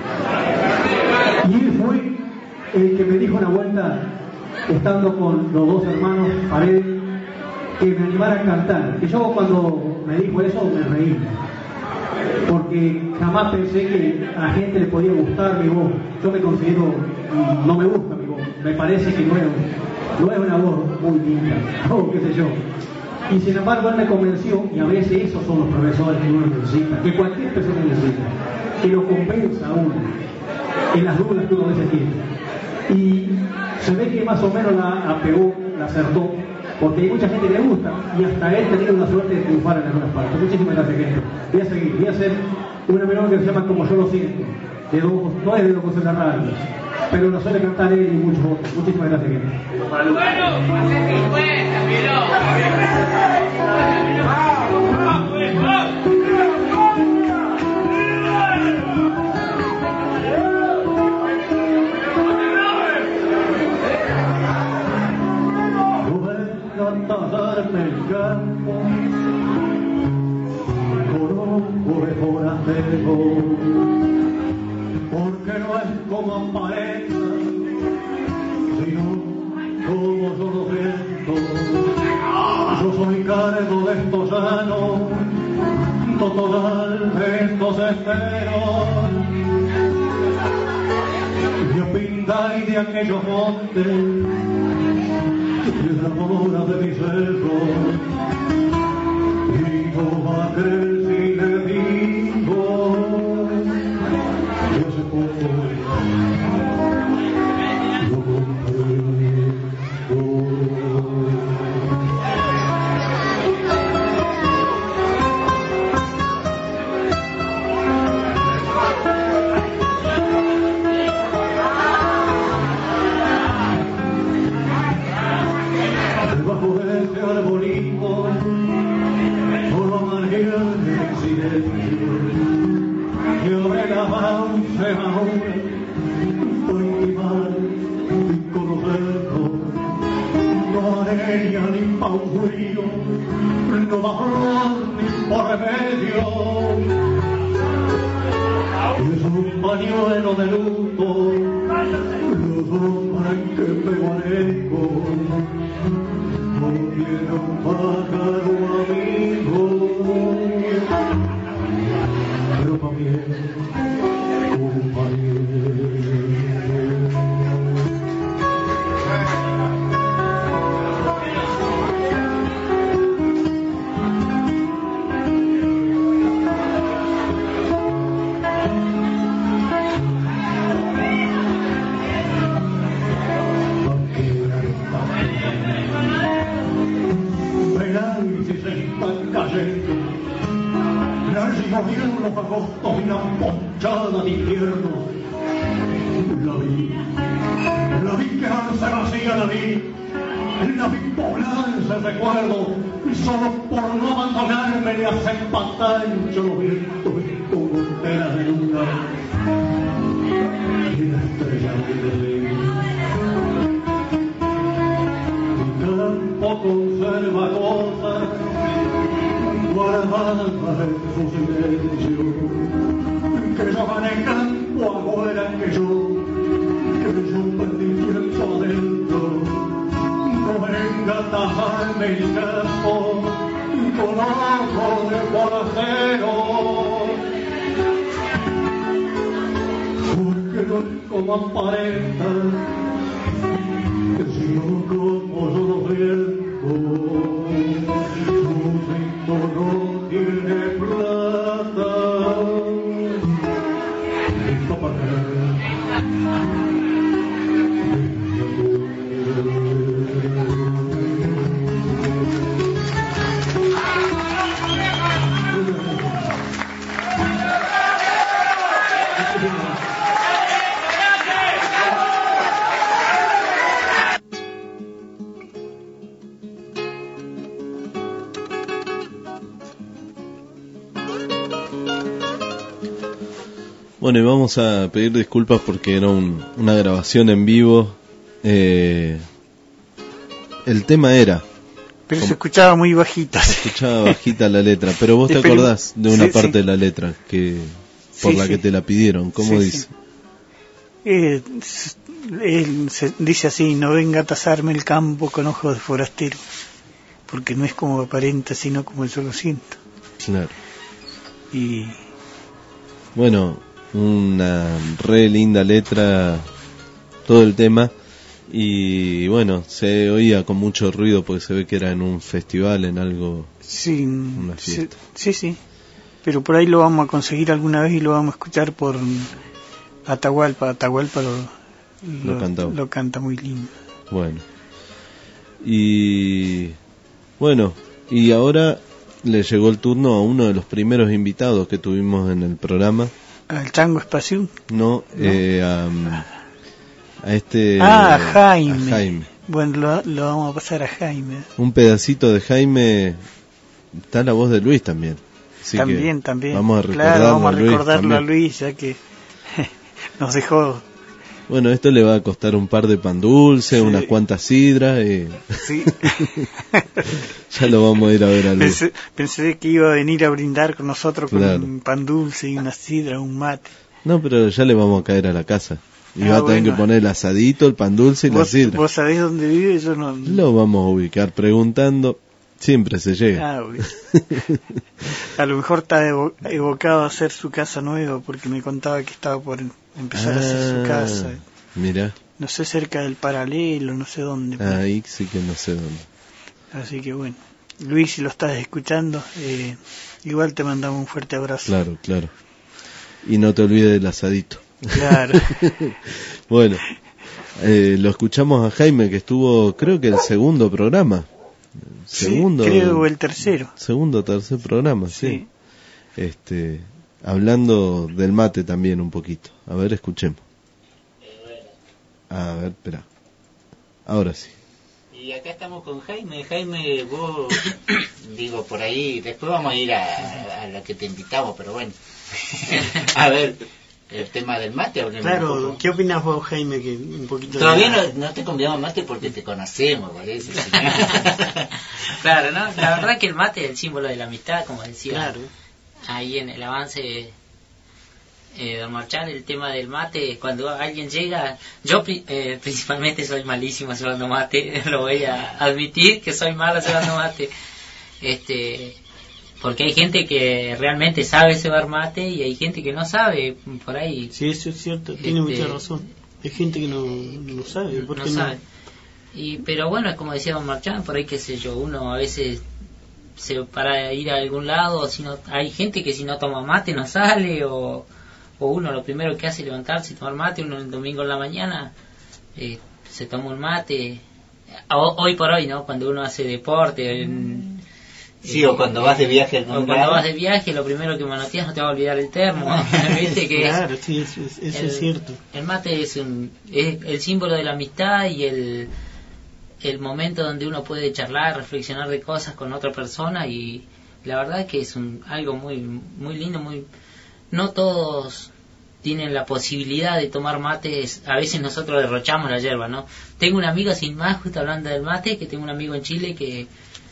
Y él fue el que me dijo una vuelta, estando con los dos hermanos Paredes, que me animara a cantar. Que yo cuando me dijo eso me reí, porque jamás pensé que a la gente le podía gustar mi voz. Yo me considero, no me gusta mi voz, me parece que no es, no es una voz muy linda, o qué sé yo. Y sin embargo él me convenció, y a veces esos son los profesores que uno necesita, que cualquier persona necesita, que lo convenza a uno en las dudas que uno a veces tiene. Y se ve que más o menos la apegó, la acertó, porque hay mucha gente que le gusta y hasta él tenía la suerte de triunfar en algunas partes. Muchísimas gracias, gente. Voy a seguir, voy a hacer una melodía que se llama Como yo lo siento, de dos, no es de Don José Larralde, pero lo suele cantar él y muchos otros. Muchísimas gracias, Guillermo. Darme el campo con ojo de forastero, porque no es como aparenta, sino como yo lo siento. Yo soy cargo de estos llanos, total de estos esteros, de Pinda y de aquellos montes, y la mora de mis cerros, y no va a creer si le digo que hace poco lo compré. Debajo de ese arbolito, solo amarguean el silencio, que abre la mano se ahora, por intimar y conocerlo, no haré ni pa' un río, no va flor ni por remedio, es un pañuelo de luto, los hombres que me guareco. No quiero un pájaro amigo, pero también compañero. Vinieron los agostos y la ponchada de invierno. La vi, la vi quedarse vacía, la vi, la vi poblarse el recuerdo, y solo por no abandonarme le hacen patancho los vientos con goteras de luna y la estrella de mi campo conserva cosas guardadas en su silencio, que llaman en campo afuera que yo, que yo perdí tiempo adentro. No venga a tajarme el campo con ojo de forastero, porque no es como aparenta, sino como yo lo siento. No tiene plata, listo para Bueno, y vamos a pedir disculpas porque era un, una grabación en vivo. Eh, el tema era... Pero se escuchaba muy bajita. Se escuchaba bajita la letra, pero vos te Espero, acordás de una sí, parte sí. de la letra que por Sí, la sí. que te la pidieron. ¿Cómo Sí, dice? sí. Eh, s- él se- dice así: no venga a tasarme el campo con ojos de forastero, porque no es como aparenta, sino como yo lo siento. Claro. Y Bueno, una re linda letra, todo el tema. Y bueno, se oía con mucho ruido porque se ve que era en un festival, en algo, sí, una sí, fiesta. sí, sí. Pero por ahí lo vamos a conseguir alguna vez y lo vamos a escuchar por Atahualpa. Atahualpa lo, Lo lo, cantaba. lo canta muy lindo. Bueno. Y bueno, y ahora le llegó el turno a uno de los primeros invitados que tuvimos en el programa. ¿Al Chango Espacio? No, eh, a, A este... Ah, Jaime. A Jaime. Bueno, lo, lo vamos a pasar a Jaime. Un pedacito de Jaime. Está la voz de Luis también. Así también, que también. Vamos a recordarlo, claro, vamos a, recordarlo a Luis, a Luis, ya que nos dejó. Bueno, esto le va a costar un par de pan dulce, sí. unas cuantas sidras. Y... Sí. Ya lo vamos a ir a ver a Luis. Pensé, pensé que iba a venir a brindar con nosotros claro. con un pan dulce y una sidra, un mate. No, pero ya le vamos a caer a la casa. Y ah, va a tener bueno. que poner el asadito, el pan dulce y ¿Vos, la sidra. ¿Vos sabés dónde vive? Yo no... Lo vamos a ubicar preguntando. Siempre se llega. Ah, bueno. A lo mejor está evo- evocado a hacer su casa nueva porque me contaba que estaba por empezar ah, a hacer su casa. Mira. No sé, cerca del Paralelo, no sé dónde. Ah, ahí sí que no sé dónde. Así que bueno. Luis, si lo estás escuchando, eh, igual te mandamos un fuerte abrazo. Claro, claro. Y no te olvides del asadito. Claro. Bueno, eh, lo escuchamos a Jaime, que estuvo, creo que el segundo programa. Segundo, sí, creo el tercero. Segundo o tercer programa, sí. sí. Este, hablando del mate también un poquito. A ver, escuchemos. A ver, espera. Ahora sí. Y acá estamos con Jaime. Jaime, vos, digo, por ahí, después vamos a ir a, a la que te invitamos, pero bueno. A ver, el tema del mate. Claro, ¿qué opinas vos, Jaime? Que un poquito Todavía no, no te convidamos mate porque te conocemos, parece. ¿Sí? Claro, ¿no? La verdad que el mate es el símbolo de la amistad, como decía claro. ahí en el avance eh, Don Marchal, el tema del mate, cuando alguien llega, yo eh, principalmente soy malísimo cebando mate, lo voy a admitir que soy malo cebando mate, este, porque hay gente que realmente sabe cebar mate y hay gente que no sabe, por ahí. Sí, eso es cierto, tiene este, mucha razón, hay gente que no, no sabe, ¿por qué no no? sabe. Y, pero bueno, es como decía Don Marchán, por ahí qué sé yo, uno a veces se, para ir a algún lado, si no, hay gente que si no toma mate no sale, o, o uno lo primero que hace es levantarse y tomar mate, uno el domingo en la mañana eh, se toma un mate, o, hoy por hoy, ¿no? Cuando uno hace deporte, en, sí, eh, o cuando vas de viaje al o cuando vas de viaje, lo primero que manoteas no te va a olvidar el termo, ¿viste? Que claro, es, sí, eso, es, eso el, es cierto. El mate es, un, es el símbolo de la amistad y el el momento donde uno puede charlar, reflexionar de cosas con otra persona, y la verdad que es un algo muy muy lindo, muy no todos tienen la posibilidad de tomar mates, a veces nosotros derrochamos la yerba, ¿no? Tengo un amigo, sin más, justo hablando del mate, que tengo un amigo en Chile que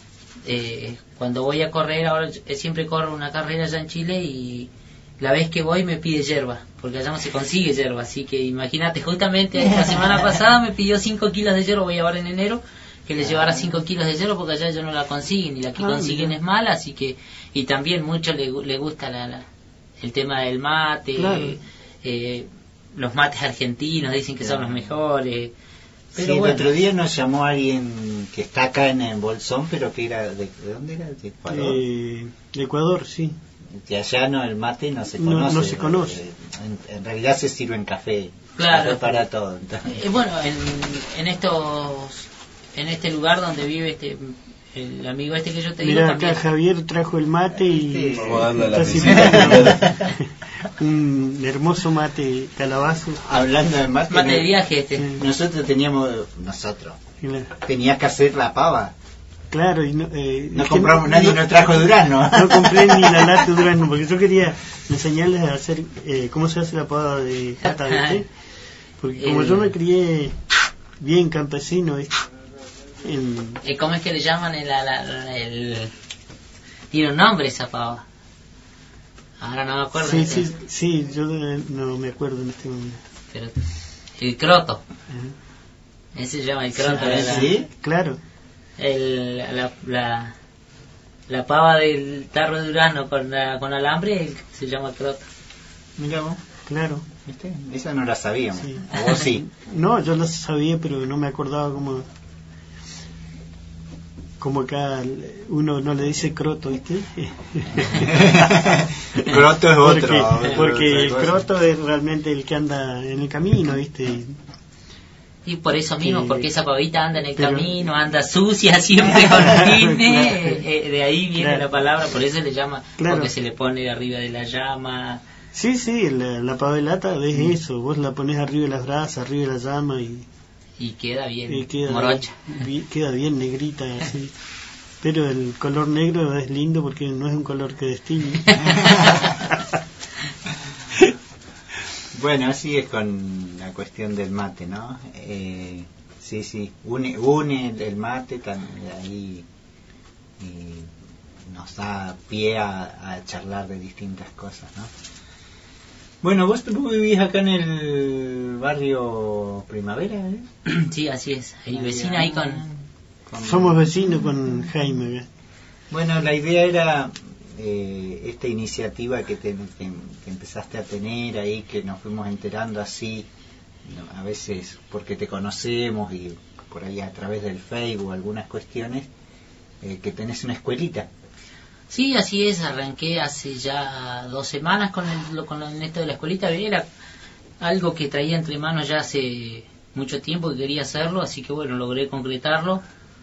eh, cuando voy a correr, ahora siempre corro una carrera allá en Chile y la vez que voy me pide yerba, porque allá no se consigue yerba, así que imagínate, justamente la semana pasada me pidió cinco kilos de yerba, voy a llevar en enero, que le llevara cinco kilos de yerba, porque allá ellos no la consiguen, y la que ah, consiguen mira. es mala, así que, y también mucho le, le gusta la, la, el tema del mate, claro. eh, los mates argentinos dicen que claro. son los mejores. Pero sí, bueno. El otro día nos llamó alguien que está acá en, en Bolsón, pero que era, ¿de, de dónde era? ¿De Ecuador? Eh, de Ecuador, sí. Que allá no, el mate no se conoce. No, no se conoce. En, en realidad se sirve en café. Claro. Café para todo. Eh, bueno, en, en estos, en este lugar donde vive este el amigo este que yo te digo. Mirá, también. acá Javier trajo el mate y sí. un hermoso mate calabazo. Hablando de mate, mate de viaje este. Nosotros teníamos, nosotros, claro. tenías que hacer la pava. Claro, y no, eh, no compramos, no, nadie no, nos trajo durazno. No compré ni la lata de durazno, porque yo quería enseñarles a hacer, eh, cómo se hace la pava de jata, ¿viste? Porque como el... yo me crié bien campesino, ¿viste? El... ¿Cómo es que le llaman el, el, el... Tiene un nombre esa pava. Ahora no me acuerdo. Sí, sí, sí, sí, yo no me acuerdo en este momento. Pero, el croto. Uh-huh. Ese se llama el croto. Sí, ¿verdad? ¿Sí? Claro. El, la, la, la pava del tarro de durazno con, la, con alambre se llama croto. Mira vos, claro. ¿Viste? Esa no la sabíamos. Sí. ¿O vos sí? No, yo la sabía, pero no me acordaba cómo... Como acá uno no le dice croto, ¿viste? Croto es otro. Porque, porque el croto es realmente el que anda en el camino, ¿viste? Y por eso mismo, que, porque esa pavita anda en el pero, camino, anda sucia siempre con rines, claro. eh, de ahí viene claro. la palabra, por eso le llama, claro. porque se le pone arriba de la llama, Sí, sí, la, la pava de lata es mm. eso, vos la pones arriba de las brasas, arriba de la llama y... Y queda bien, y queda morocha. Bien, queda bien negrita, así. Pero el color negro es lindo porque no es un color que destiñe. Bueno, así es con la cuestión del mate, ¿no? Eh, sí, sí, une, une el mate también ahí y nos da pie a, a charlar de distintas cosas, ¿no? Bueno, vos, vos vivís acá en el barrio Primavera, ¿eh? Sí, así es, ahí vecina ahí con, con... Somos vecinos con Jaime, ¿eh? Bueno, la idea era eh, esta iniciativa que, te, que, que empezaste a tener ahí, que nos fuimos enterando así, a veces porque te conocemos y por ahí a través del Facebook, algunas cuestiones, eh, que tenés una escuelita. Sí, así es, arranqué hace ya dos semanas con, el, con esto de la escuelita. Era algo que traía entre manos ya hace mucho tiempo que quería hacerlo, así que bueno, logré concretarlo.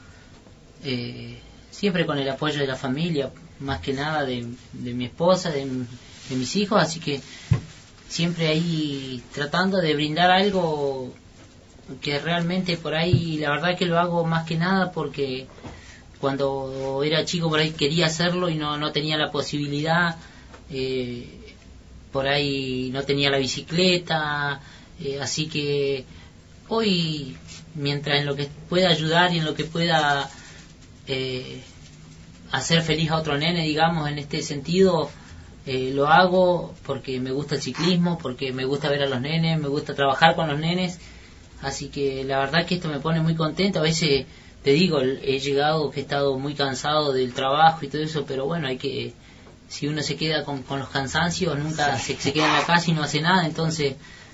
Eh, siempre con el apoyo de la familia, más que nada de, de mi esposa, de, de mis hijos, así que siempre ahí tratando de brindar algo que realmente por ahí, la verdad que lo hago más que nada porque... Cuando era chico por ahí quería hacerlo y no, no tenía la posibilidad, eh, por ahí no tenía la bicicleta, eh, así que hoy, mientras en lo que pueda ayudar y en lo que pueda eh, hacer feliz a otro nene, digamos, en este sentido, eh, lo hago porque me gusta el ciclismo, porque me gusta ver a los nenes, me gusta trabajar con los nenes, así que la verdad que esto me pone muy contento. A veces... Te digo, he llegado, que he estado muy cansado del trabajo y todo eso, pero bueno, hay que, si uno se queda con, con los cansancios, nunca se, se queda en la casa y no hace nada, entonces,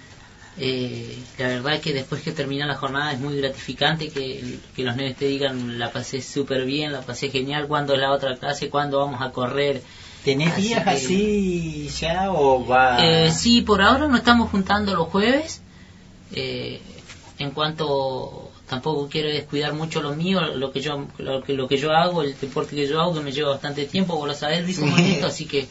eh, la verdad es que después que termina la jornada es muy gratificante que, que los nenes te digan, la pasé súper bien, la pasé genial, ¿cuándo es la otra clase? ¿Cuándo vamos a correr? ¿Tenés así días que, así ya o va...? Eh, sí, por ahora nos estamos juntando los jueves, eh, en cuanto... Tampoco quiero descuidar mucho lo mío, lo que yo lo que, lo que yo hago, el deporte que yo hago, que me lleva bastante tiempo, vos lo sabés, Luis, como es esto, así que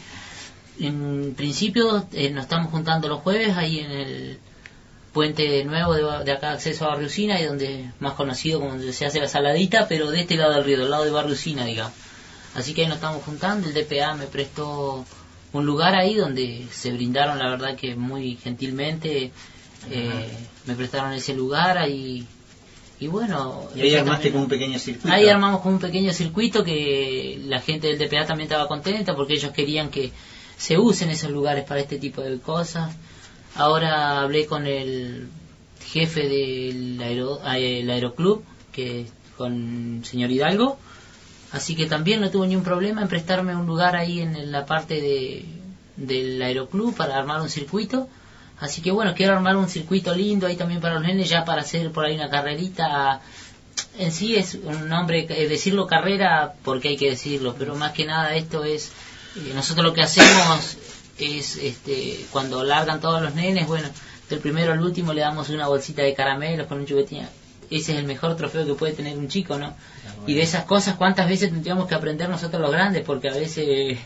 en principio eh, nos estamos juntando los jueves ahí en el puente nuevo de, de acá, acceso a Barrio Usina, y donde más conocido como donde se hace la saladita, pero de este lado del río, del lado de Barrio Usina, digamos. Así que ahí nos estamos juntando, el D P A me prestó un lugar ahí donde se brindaron, la verdad que muy gentilmente, eh, me prestaron ese lugar ahí. Y bueno... Y ahí armaste con un pequeño circuito. Ahí armamos con un pequeño circuito que la gente del D P A también estaba contenta porque ellos querían que se usen esos lugares para este tipo de cosas. Ahora hablé con el jefe del aero, el aeroclub, que con señor Hidalgo, así que también no tuvo ni un problema en prestarme un lugar ahí en la parte de del aeroclub para armar un circuito. Así que bueno, quiero armar un circuito lindo ahí también para los nenes, ya para hacer por ahí una carrerita. En sí es un nombre, eh, decirlo carrera porque hay que decirlo, pero más que nada esto es, eh, nosotros lo que hacemos es, este, cuando largan todos los nenes, bueno, del primero al último le damos una bolsita de caramelos con un chupetín. Ese es el mejor trofeo que puede tener un chico, ¿no? Y de esas cosas, ¿cuántas veces tendríamos que aprender nosotros los grandes? Porque a veces...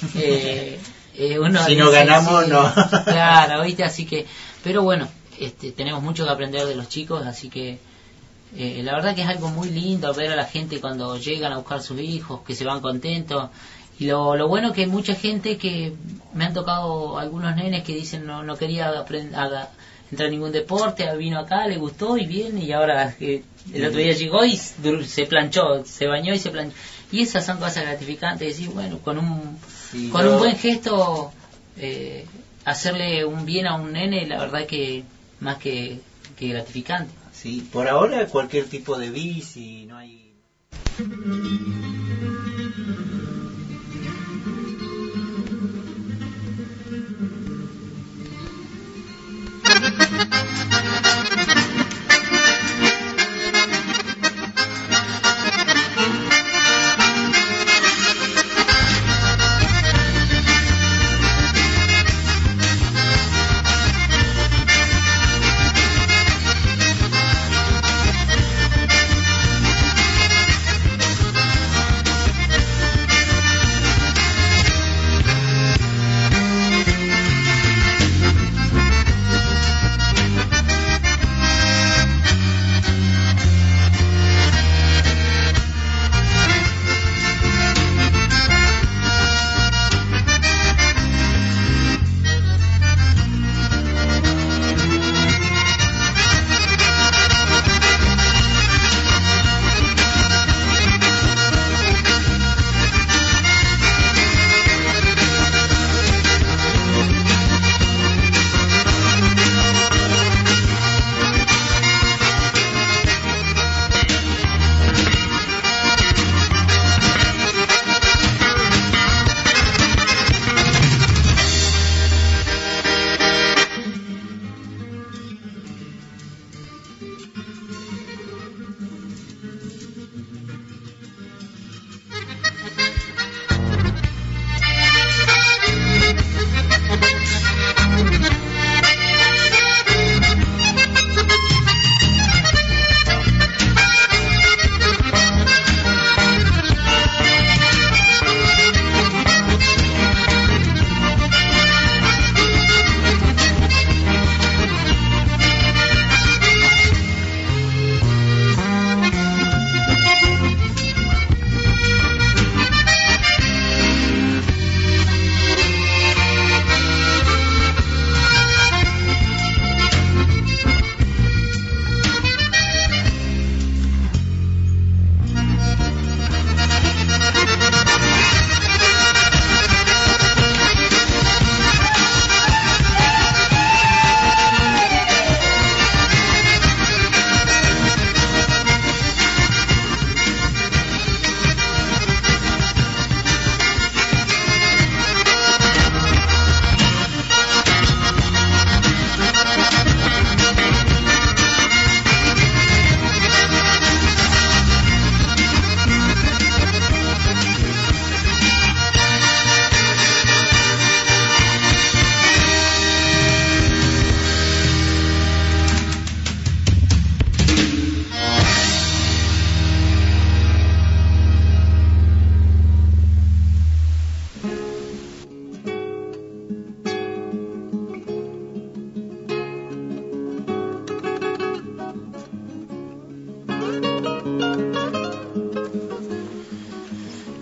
Eh, Eh, uno si no ganamos, sí, no. Claro, ¿viste? Así que, pero bueno, este, tenemos mucho que aprender de los chicos, así que eh, la verdad que es algo muy lindo ver a la gente cuando llegan a buscar sus hijos, que se van contentos. Y lo, lo bueno que hay mucha gente que me han tocado algunos nenes que dicen no no quería aprender, a, entrar en ningún deporte, vino acá, le gustó y viene, y ahora eh, el otro día llegó y se planchó, se bañó y se planchó. Y esas son cosas gratificantes, decir, bueno, con un sí, con yo... un buen gesto eh, hacerle un bien a un nene, la verdad que más que, que gratificante. Sí, por ahora cualquier tipo de bici, no hay...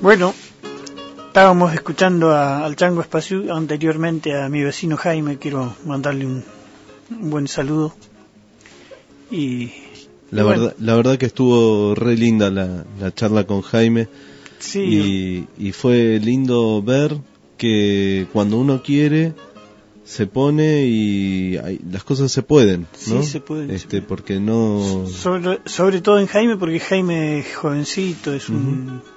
Bueno, estábamos escuchando a, al Chango Espacio, anteriormente a mi vecino Jaime. Quiero mandarle un, un buen saludo. Y la y verdad, bueno. la verdad que estuvo re linda la, la charla con Jaime. Sí. Y, y fue lindo ver que cuando uno quiere se pone y hay, las cosas se pueden, ¿no? Sí, se pueden. Este, se pueden. porque no. Sobre, sobre todo en Jaime, porque Jaime es jovencito, es un uh-huh.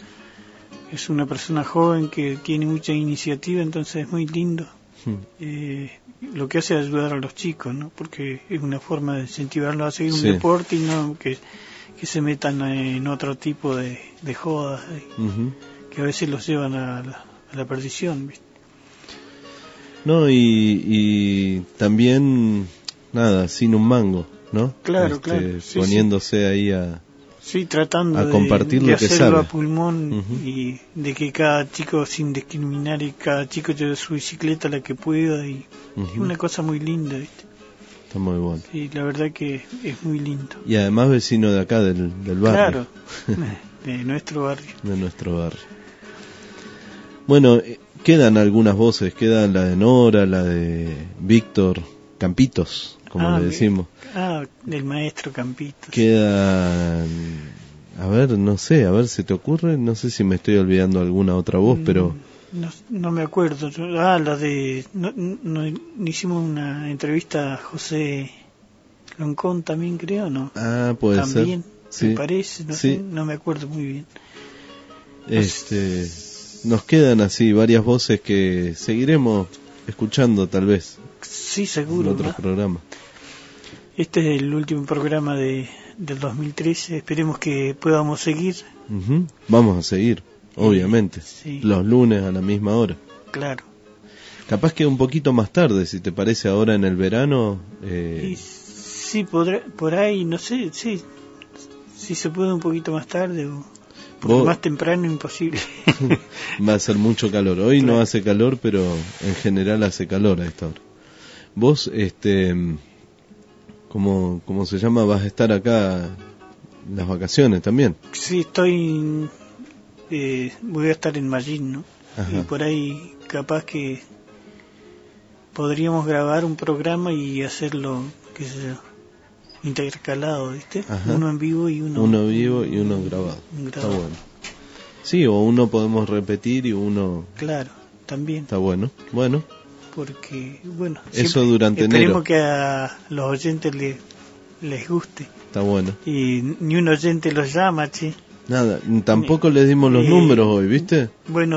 es una persona joven que tiene mucha iniciativa, entonces es muy lindo. Uh-huh. Eh, lo que hace es ayudar a los chicos, ¿no? Porque es una forma de incentivarlos a seguir un sí. deporte y no que, que se metan en otro tipo de, de jodas uh-huh. que a veces los llevan a la, a la perdición, ¿viste? No, y, y también, nada, sin un mango, ¿no? Claro, este, claro. Sí, poniéndose sí. ahí a, sí, tratando a compartir de, de lo que hacerlo sabe. a pulmón uh-huh. y de que cada chico, sin discriminar, y cada chico lleve su bicicleta la que pueda. Y uh-huh. es una cosa muy linda, ¿viste? Está muy bueno. Sí, la verdad que es muy lindo. Y además vecino de acá, del, del barrio. Claro, de nuestro barrio. De nuestro barrio. Bueno, quedan algunas voces, queda la de Nora, la de Víctor Campitos, como ah, le decimos. Ah, del maestro Campitos. Quedan, a ver, no sé, a ver si te ocurre, no sé si me estoy olvidando alguna otra voz, mm, pero... No, no me acuerdo. Ah, la de... No, no, hicimos una entrevista a José Loncón también, creo, ¿no? Ah, puede también, ser. También, sí. me parece, no, sí. sé, no me acuerdo muy bien. Este... Nos quedan así varias voces que seguiremos escuchando tal vez. Sí, seguro. En otros ¿no? programas. Este es el último programa de del dos mil trece. Esperemos que podamos seguir. Uh-huh. Vamos a seguir, obviamente. Sí. Los lunes a la misma hora. Claro. Capaz que un poquito más tarde, si te parece, ahora en el verano. Eh... Y, sí, podrá, por ahí, no sé, sí. Si se puede un poquito más tarde o... Porque Vos... más temprano imposible. Va a ser mucho calor. Hoy claro. no hace calor, pero en general hace calor a esta hora. Vos, este, ¿cómo, cómo se llama? ¿Vas a estar acá en las vacaciones también? Sí, estoy, eh, voy a estar en Mallín, ¿no? Ajá. Y por ahí capaz que podríamos grabar un programa y hacerlo, qué sé yo, intercalado, ¿viste? Ajá. Uno en vivo y uno... Uno vivo y uno grabado. grabado. Está bueno. Sí, o uno podemos repetir y uno... Claro, también. Está bueno. Bueno. Porque, bueno... Eso durante esperemos enero. Esperemos que a los oyentes les, les guste. Está bueno. Y ni un oyente los llama, che. Nada, tampoco les dimos los eh, números hoy, ¿viste? Bueno.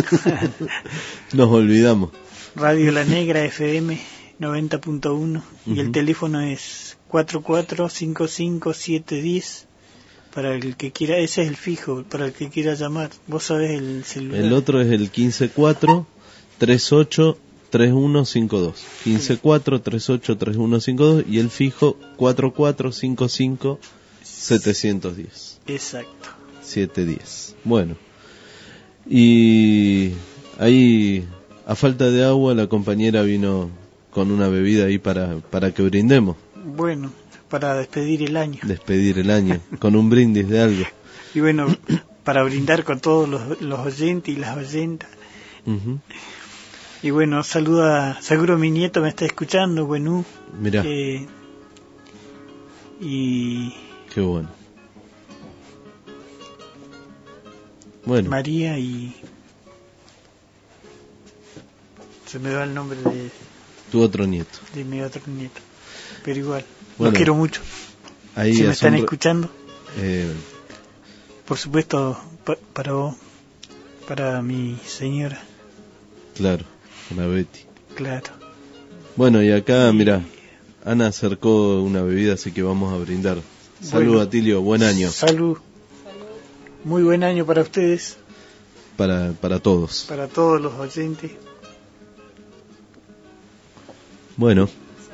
Nos olvidamos. Radio La Negra F M noventa punto uno uh-huh. y el teléfono es cuatro cuatro cinco cinco siete uno cero para el que quiera, ese es el fijo, para el que quiera llamar. Vos sabés el celular. El otro es el quince cuatro treinta y ocho treinta y uno cincuenta y dos. quince cuatro treinta y ocho treinta y uno cincuenta y dos y el fijo cuatro cuatro cinco cinco siete uno cero. Exacto. siete diez. Bueno. Y ahí, a falta de agua, la compañera vino con una bebida ahí para, para que brindemos. Bueno, para despedir el año. Despedir el año, con un brindis de algo. Y bueno, para brindar con todos los, los oyentes y las oyentas. Uh-huh. Y bueno, saluda, seguro mi nieto me está escuchando, bueno. Mirá. Eh, y... Qué bueno. Bueno. María y... Se me va el nombre de... Tu otro nieto. De mi otro nieto. Pero igual, bueno, los quiero mucho. Ahí si me están re... escuchando. Eh... Por supuesto, pa para vos, para mi señora. Claro, para Betty. Claro. Bueno, y acá, y... mira, Ana acercó una bebida, así que vamos a brindar. Salud, bueno, Atilio, buen año. Salud. Muy buen año para ustedes. Para, para todos. Para todos los oyentes. Bueno.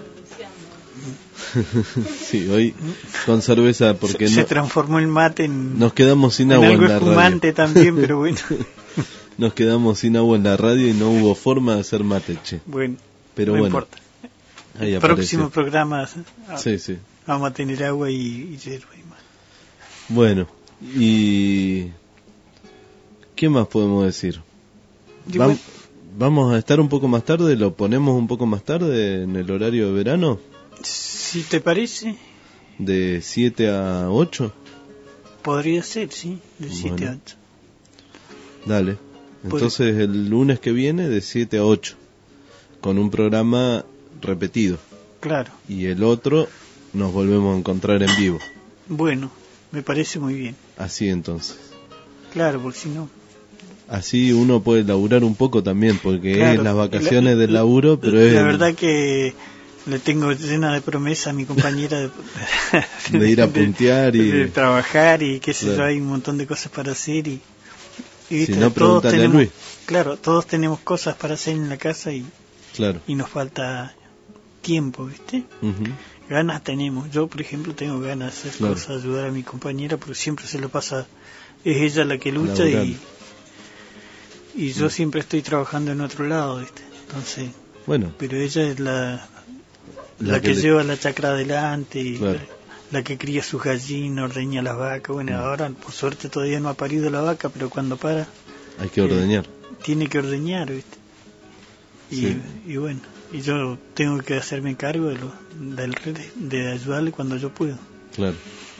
Sí, hoy con cerveza porque se, no... Se transformó el mate en... Nos quedamos sin en agua algo en la espumante radio. También, pero bueno. Nos quedamos sin agua en la radio y no hubo forma de hacer mate, che. Bueno, pero no bueno. importa. Ahí el próximo programa sí, sí. vamos a tener agua y, y hierba y más. Bueno, y... ¿Qué más podemos decir? Yo Va- me- ¿Vamos a estar un poco más tarde? ¿Lo ponemos un poco más tarde en el horario de verano? Si te parece, ¿De siete a ocho? podría ser, sí, de siete a Bueno. ocho. Dale. Entonces el lunes que viene de siete a ocho, con un programa repetido. Claro. Y el otro nos volvemos a encontrar en vivo. Bueno, me parece muy bien. Así entonces. Claro, porque si no... Así uno puede laburar un poco también, porque Claro, es las vacaciones la- del laburo, pero La es verdad que le tengo llena de promesas a mi compañera de, de ir a puntear y... de trabajar y qué sé yo, Claro. hay un montón de cosas para hacer y, y, Si viste, no, todos pregúntale a tenemos, Luis. claro, todos tenemos cosas para hacer en la casa y, Claro. y nos falta tiempo, ¿viste? Ujú. Ganas tenemos. Yo, por ejemplo, tengo ganas de hacer Claro. cosas, ayudar a mi compañera, porque siempre se lo pasa, es ella la que lucha y, Laburando. y yo siempre estoy trabajando en otro lado, ¿viste? Entonces, Bueno, pero ella es la, la, La que, que le- lleva la chacra adelante y Claro. la, la que cría sus gallinas, ordeña las vacas. Bueno, Mm. ahora por suerte todavía no ha parido la vaca, pero cuando para hay que ordeñar. tiene que ordeñar, ¿viste? Y, Sí. y bueno, y yo tengo que hacerme cargo de, lo, del, de ayudarle cuando yo puedo. Claro.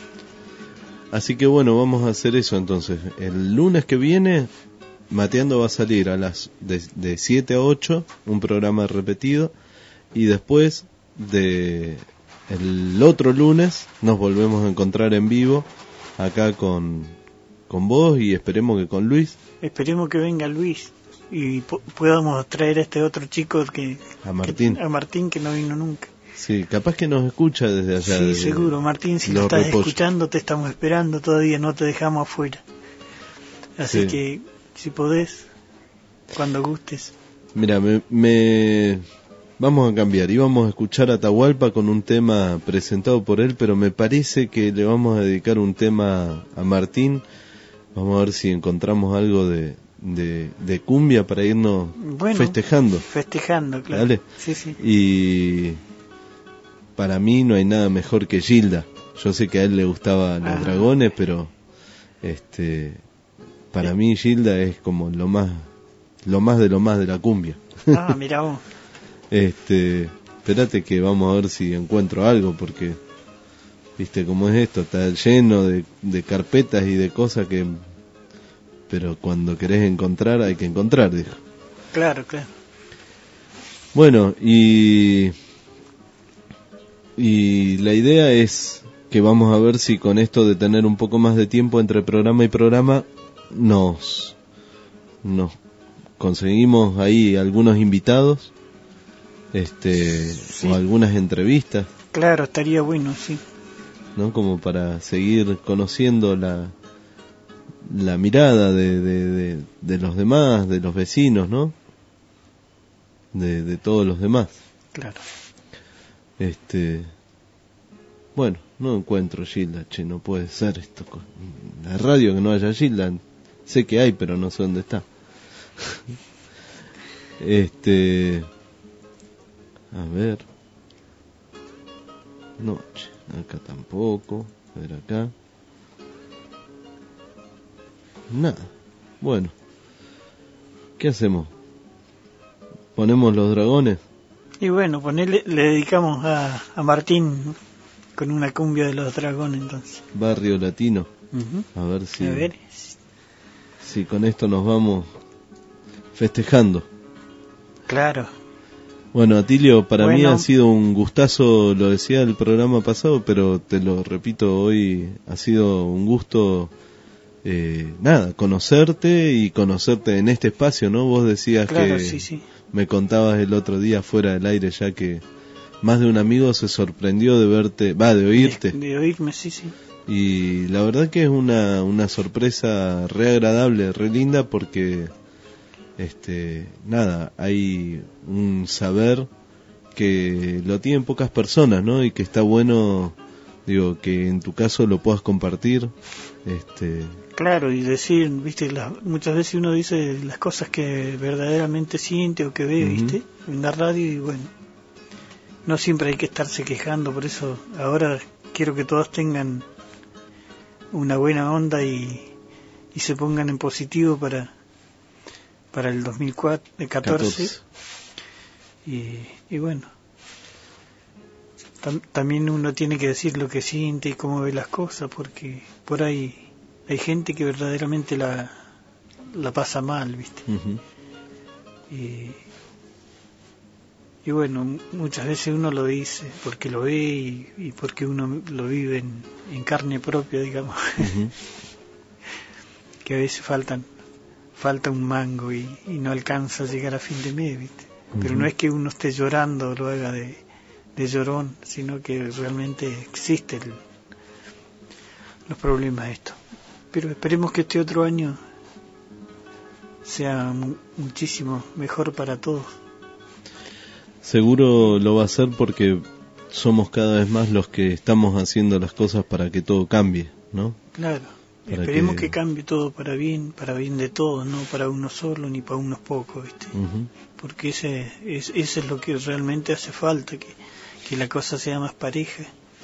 Así que bueno, vamos a hacer eso entonces. El lunes que viene, Mateando va a salir a las de, de siete a ocho, un programa repetido, y después de el otro lunes nos volvemos a encontrar en vivo acá con, con vos y esperemos que con Luis, Esperemos que venga Luis y po- podamos traer a este otro chico que a Martín. que- a Martín que no vino nunca. Sí, capaz que nos escucha desde allá. Sí, de- seguro. Martín, si lo Los estás Repollos. escuchando, te estamos esperando todavía, no te dejamos afuera. Así Sí. que, si podés, cuando gustes. Mira, me, me- vamos a cambiar. Íbamos a escuchar a Atahualpa con un tema presentado por él, pero me parece que le vamos a dedicar un tema a Martín. Vamos a ver si encontramos algo de, de, de cumbia para irnos Bueno, festejando. Festejando, claro. Dale. Sí, sí. Y para mí no hay nada mejor que Gilda. Yo sé que a él le gustaban los Ah. dragones, pero este para mí Gilda es como lo más lo más de lo más de la cumbia. Ah, mira vos. Este, espérate que vamos a ver si encuentro algo, porque viste cómo es esto, está lleno de, de carpetas y de cosas que, pero cuando querés encontrar hay que encontrar, dijo. Claro, claro. Bueno, y y la idea es que vamos a ver si con esto de tener un poco más de tiempo entre programa y programa nos nos conseguimos ahí algunos invitados, este, Sí. o algunas entrevistas, Claro, estaría bueno, sí. ¿no? Como para seguir conociendo la la mirada de, de, de, de los demás, de los vecinos, ¿no? De, de todos los demás. Claro. Este, bueno, no encuentro Gilda, che, no puede ser esto. con- La radio que no haya Gilda, sé que hay, pero no sé dónde está. Este, a ver. No, che, acá tampoco. A ver acá. Nada. Bueno. ¿Qué hacemos? ¿Ponemos los dragones? Y bueno, ponele, le dedicamos a, a Martín con una cumbia de los dragones, entonces. Barrio Latino. Ujú. A ver si, A ver. si con esto nos vamos festejando. Claro. Bueno, Atilio, para mí Bueno. ha sido un gustazo, lo decía el programa pasado, pero te lo repito hoy, ha sido un gusto, eh, nada, conocerte y conocerte en este espacio, ¿no? Vos decías Claro, que sí, sí. me contabas el otro día fuera del aire ya que más de un amigo se sorprendió de verte, va, de oírte. De oírme, sí, sí. Y la verdad que es una, una sorpresa re agradable, re linda, porque este nada, hay un saber que lo tienen pocas personas, ¿no? Y que está bueno, digo, que en tu caso lo puedas compartir. Este, Claro, y decir, viste, la- muchas veces uno dice las cosas que verdaderamente siente o que ve, Ujú. viste, en la radio y bueno, no siempre hay que estarse quejando, por eso ahora quiero que todos tengan una buena onda y, y se pongan en positivo para para el dos mil catorce. catorce. Y, y bueno, tam, también uno tiene que decir lo que siente y cómo ve las cosas, porque por ahí hay gente que verdaderamente la, la pasa mal, ¿viste? Uh-huh. Y, y bueno, muchas veces uno lo dice porque lo ve y, y porque uno lo vive en, en carne propia, digamos. Uh-huh. Que a veces faltan falta un mango y, y no alcanza a llegar a fin de mes, ¿viste? Uh-huh. Pero no es que uno esté llorando o lo haga de, de llorón, sino que realmente existen los problemas estos. Pero esperemos que este otro año sea mu- muchísimo mejor para todos. Seguro lo va a ser porque somos cada vez más los que estamos haciendo las cosas para que todo cambie, ¿no? Claro, para esperemos que... que cambie todo para bien, para bien de todos, no para uno solo ni para unos pocos, ¿viste? Uh-huh. Porque ese es, ese es lo que realmente hace falta, que, que la cosa sea más pareja.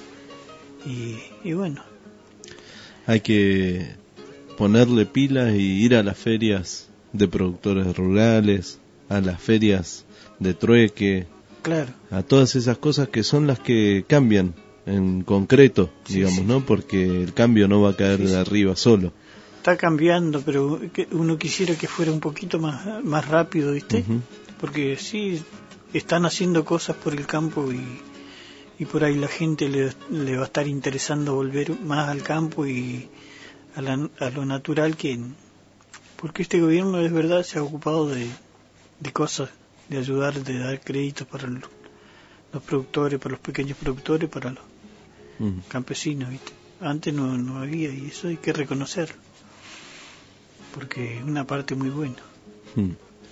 Y, y bueno, hay que ponerle pilas y ir a las ferias de productores rurales, a las ferias de trueque, claro, a todas esas cosas que son las que cambian en concreto, sí, digamos, sí, ¿no? Porque el cambio no va a caer sí, de sí. arriba solo. Está cambiando, pero uno quisiera que fuera un poquito más más rápido, ¿viste? Uh-huh. Porque sí, están haciendo cosas por el campo y, y por ahí la gente le, le va a estar interesando volver más al campo y a, la, a lo natural, que porque este gobierno es verdad se ha ocupado de, de cosas, de ayudar, de dar créditos para los, los productores, para los pequeños productores, para los uh-huh. campesinos, ¿viste? Antes no, no había, y eso hay que reconocerlo, porque es una parte muy buena. Uh-huh.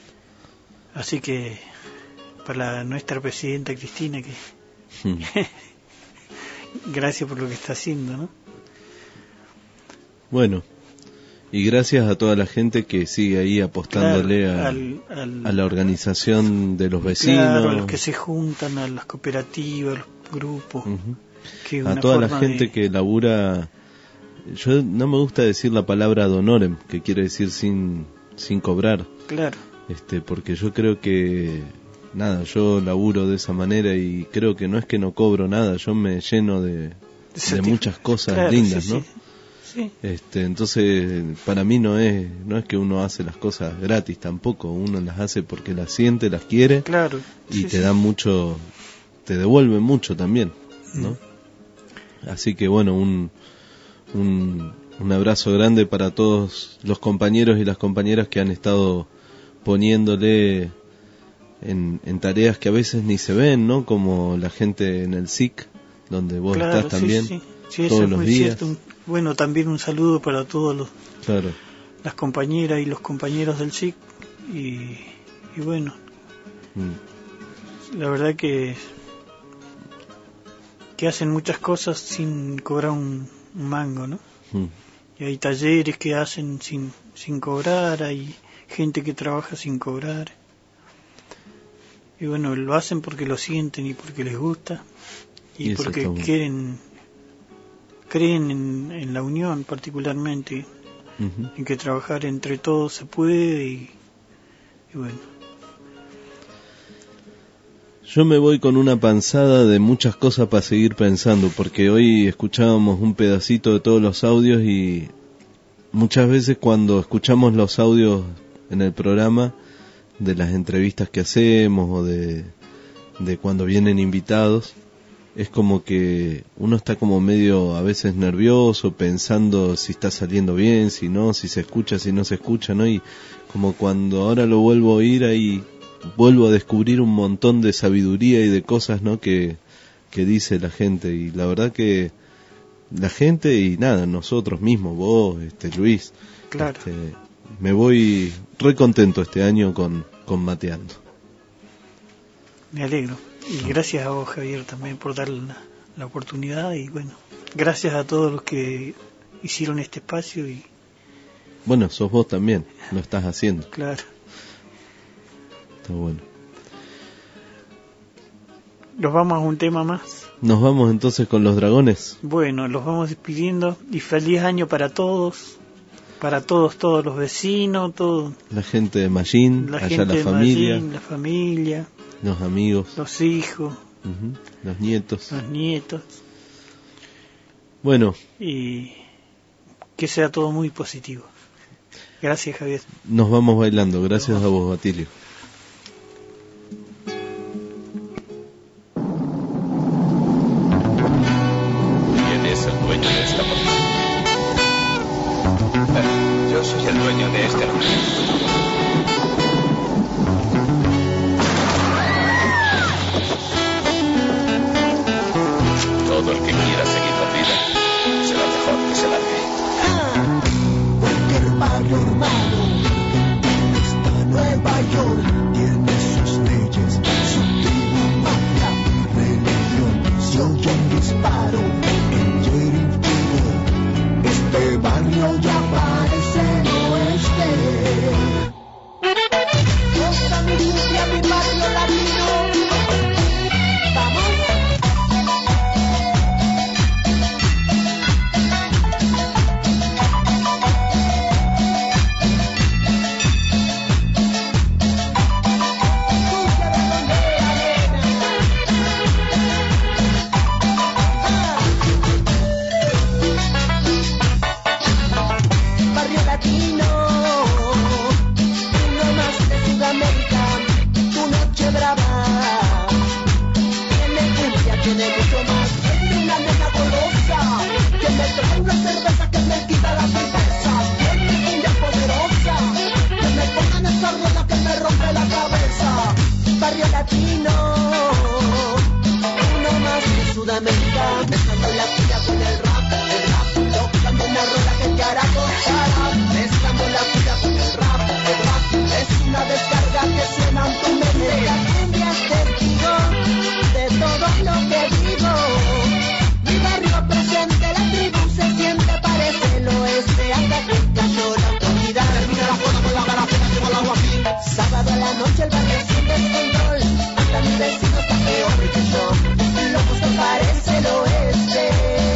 Así que para nuestra presidenta Cristina, que uh-huh. gracias por lo que está haciendo, ¿no? Bueno, y gracias a toda la gente que sigue ahí apostándole claro, a, al, al, a la organización de los vecinos. Claro, a los que se juntan, a las cooperativas, a los grupos. Uh-huh. Que a toda la gente de... que labura. Yo no me gusta decir la palabra ad honorem, que quiere decir sin sin cobrar. Claro. Este, porque yo creo que nada, yo laburo de esa manera y creo que no es que no cobro nada, yo me lleno de, de muchas cosas claro, lindas, sí, ¿no? Sí. Sí. Este, entonces para mí no es no es que uno hace las cosas gratis tampoco, uno las hace porque las siente, las quiere, claro, y sí, te sí. dan mucho, te devuelven mucho también, ¿no? Mm. Así que bueno, un, un un abrazo grande para todos los compañeros y las compañeras que han estado poniéndole en, en tareas que a veces ni se ven, ¿no? Como la gente en el S I C, donde vos claro, estás también, sí, sí. Sí, todos los días. Cierto. Bueno, también un saludo para todos los claro. las compañeras y los compañeros del S I C y, y bueno, mm. la verdad que que hacen muchas cosas sin cobrar un, un mango, ¿no? Mm. Y hay talleres que hacen sin sin cobrar, hay gente que trabaja sin cobrar. Y bueno, lo hacen porque lo sienten y porque les gusta y, y porque quieren, creen en, en la unión particularmente, uh-huh. en que trabajar entre todos se puede y, y bueno. Yo me voy con una panzada de muchas cosas para seguir pensando, porque hoy escuchábamos un pedacito de todos los audios y muchas veces cuando escuchamos los audios en el programa de las entrevistas que hacemos o de, de cuando vienen invitados, es como que uno está como medio a veces nervioso, pensando si está saliendo bien, si no, si se escucha, si no se escucha, ¿no? Y como cuando ahora lo vuelvo a oír, ahí vuelvo a descubrir un montón de sabiduría y de cosas, ¿no? Que, que dice la gente, y la verdad que la gente y nada, nosotros mismos, vos, este Luis, claro. este, me voy re contento este año con, con Mateando. Me alegro. Y gracias a vos, Javier, también por dar la, la oportunidad. Y bueno, gracias a todos los que hicieron este espacio. Y bueno, sos vos también, lo estás haciendo. Claro. Está bueno. ¿Nos vamos a un tema más? Nos vamos entonces con los dragones. Bueno, los vamos despidiendo. Y feliz año para todos. para todos, todos los vecinos, todo. La gente de Mallín, La allá gente la de familia, Mallín, la familia, los amigos, los hijos, uh-huh, los nietos. los nietos. Bueno. Y que sea todo muy positivo. Gracias, Javier. Nos vamos bailando. Gracias a vos, Batilio. ¿Quién es el dueño de esta portada? Eh, yo soy el dueño de este lugar. Todo el que quiera seguir la vida será mejor que se largue. Ah, cualquier barrio urbano de esta Nueva York tiene sus leyes, su tribu, mafia, religión. Si oye un disparo en Jericho, este barrio ya parece el oeste. Costa mi cumbia, mi barrio latino. Vamos. Barrio latino, uno más de Sudamérica, mezclando la cumbia con el rap, el rap, tocando una rola que te hará gozar, mezclando la cumbia con el rap, el rap, es una descarga que suena en tu mente. La cumbia es testigo de todo lo que digo, mi barrio presente, la tribu se siente, parece el oeste, hasta que cayó la autoridad. Termina la joda con la garafeta que volaba aquí. Sábado a la noche el barrio sin descontrol, hasta mi vecino está peor que yo, locos que parece el oeste.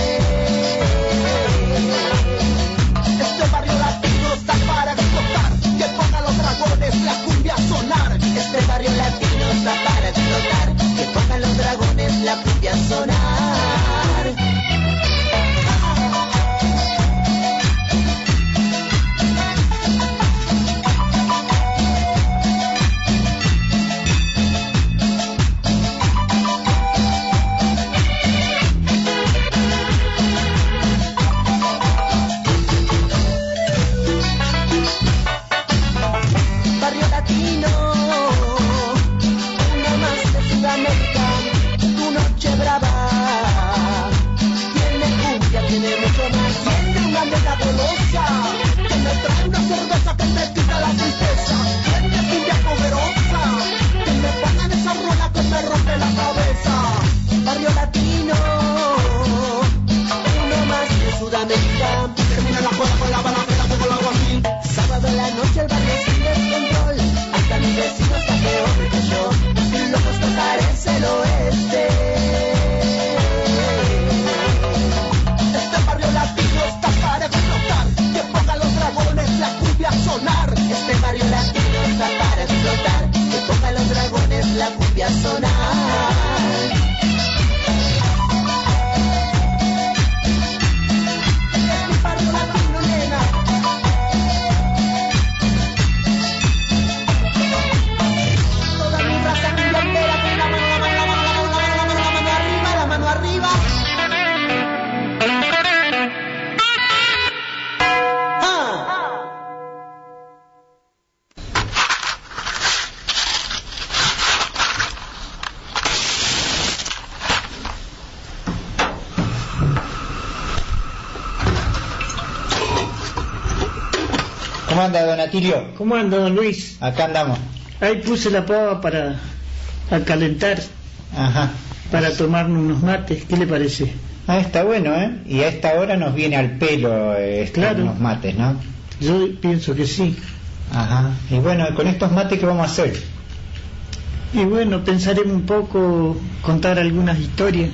Este barrio latino está para explotar, que pongan los dragones la cumbia a sonar. Este barrio latino está para explotar, que pongan los dragones la cumbia a sonar. ¿Cómo anda, don Atilio? ¿Cómo anda, don Luis? Acá andamos. Ahí puse la pava para a calentar. Ajá. Para tomarnos unos mates. ¿Qué le parece? Ah, está bueno, ¿eh? Y a esta hora nos viene al pelo eh, estos claro. unos mates, ¿no? Yo pienso que sí. Ajá. Y bueno, con estos mates, ¿qué vamos a hacer? Y bueno, pensaremos un poco, contar algunas historias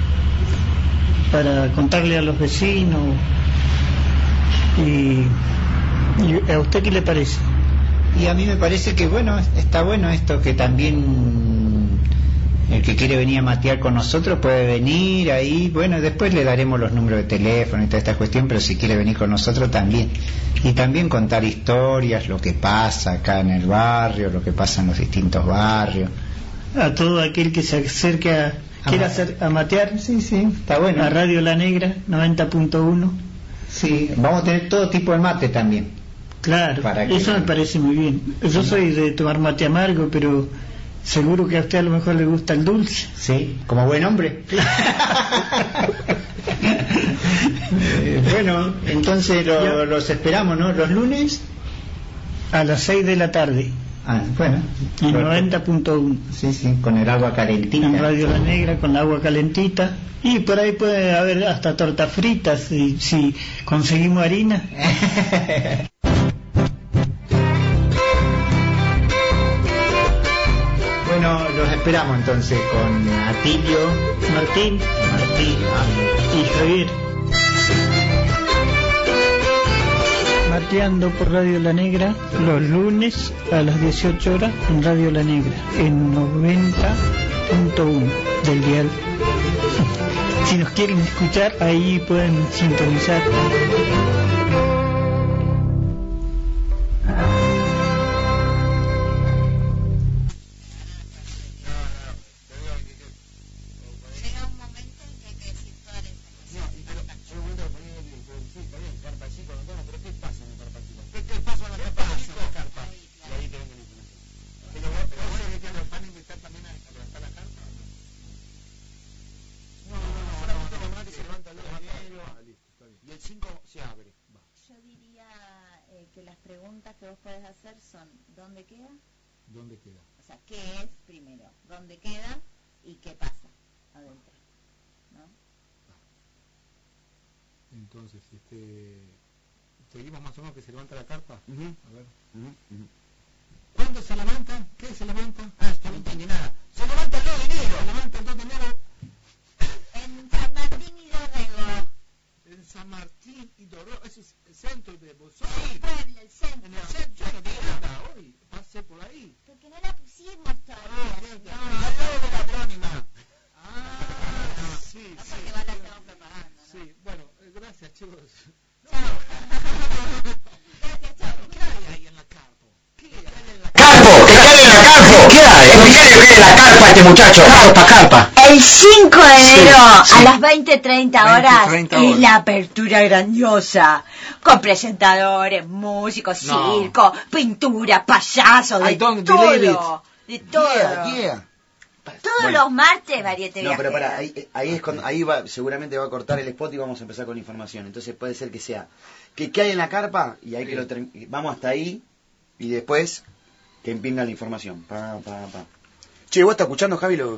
para contarle a los vecinos y ¿Y a usted qué le parece? Y a mí me parece que, bueno, está bueno esto, que también el que quiere venir a matear con nosotros puede venir ahí. Bueno, después le daremos los números de teléfono y toda esta cuestión, pero si quiere venir con nosotros también. Y también contar historias, lo que pasa acá en el barrio, lo que pasa en los distintos barrios. A todo aquel que se acerque a, a quiera hacer, a matear, sí, sí, está bueno. A Radio La Negra, noventa punto uno. Sí, vamos a tener todo tipo de mate también. Claro, eso me parece muy bien. Yo soy de tomar mate amargo, pero seguro que a usted a lo mejor le gusta el dulce. Sí, como buen hombre. eh, bueno, entonces lo, los esperamos, ¿no? Los lunes a las seis de la tarde. Ah, bueno. En noventa punto uno. Sí, sí, con el agua calentita. En Radio La Negra, con el agua calentita. Y por ahí puede haber hasta tortas fritas, si, si conseguimos harina. Bueno, los esperamos entonces con Atilio, Martín, Martín ah, y Javier. Mateando por Radio La Negra los lunes a las dieciocho horas en Radio La Negra, en noventa punto uno del dial. Si nos quieren escuchar, ahí pueden sintonizar. ¿Dónde queda? ¿Dónde queda? O sea, ¿qué es primero? ¿Dónde queda? ¿Y qué pasa adentro? ¿No? Entonces, este... seguimos más o menos que se levanta la carpa. Uh-huh. A ver. Uh-huh. Uh-huh. ¿Cuándo se levanta? ¿Qué se levanta? Ah, esto no entiende nada. Se levanta el dos de enero. Se levanta el dos de enero. En San Martín y Dorrego. En San Martín y Dorrego. Ese es el centro de Bolsón. El pueblo, el centro. En el centro. Yo no vi nada hoy. Pasé por ahí. Porque no la pusimos todavía. Ah, al lado de la Acrónima. Ah, sí, no, sí. Porque va la estamos preparando, ¿no? Sí, bueno, eh, gracias, chicos. Chao. Gracias, chao. ¿Qué hay ahí en la carpa? ¿Qué hay en la carpa? ¡Carpo! ¿Qué hay en la carpa? ¿Qué hay? Explícale lo que hay en la carpa a este muchacho. Carpa, carpa. El cinco de enero sí, sí. a las veinte treinta horas veinte, treinta horas. es la apertura grandiosa con presentadores, músicos, No. circo, pintura, payasos, de I don't believe todo, de todo. Yeah, yeah. Todos Bueno. los martes, Variete No, pero Viajera. pará, ahí, ahí es cuando, ahí va, seguramente va a cortar el spot y vamos a empezar con información. Entonces puede ser que sea, que qué hay en la carpa y ahí Sí. que lo term- vamos hasta ahí y después que empinga la información. Pa, pa, pa. Che, ¿vos estás escuchando, Javi? Lo...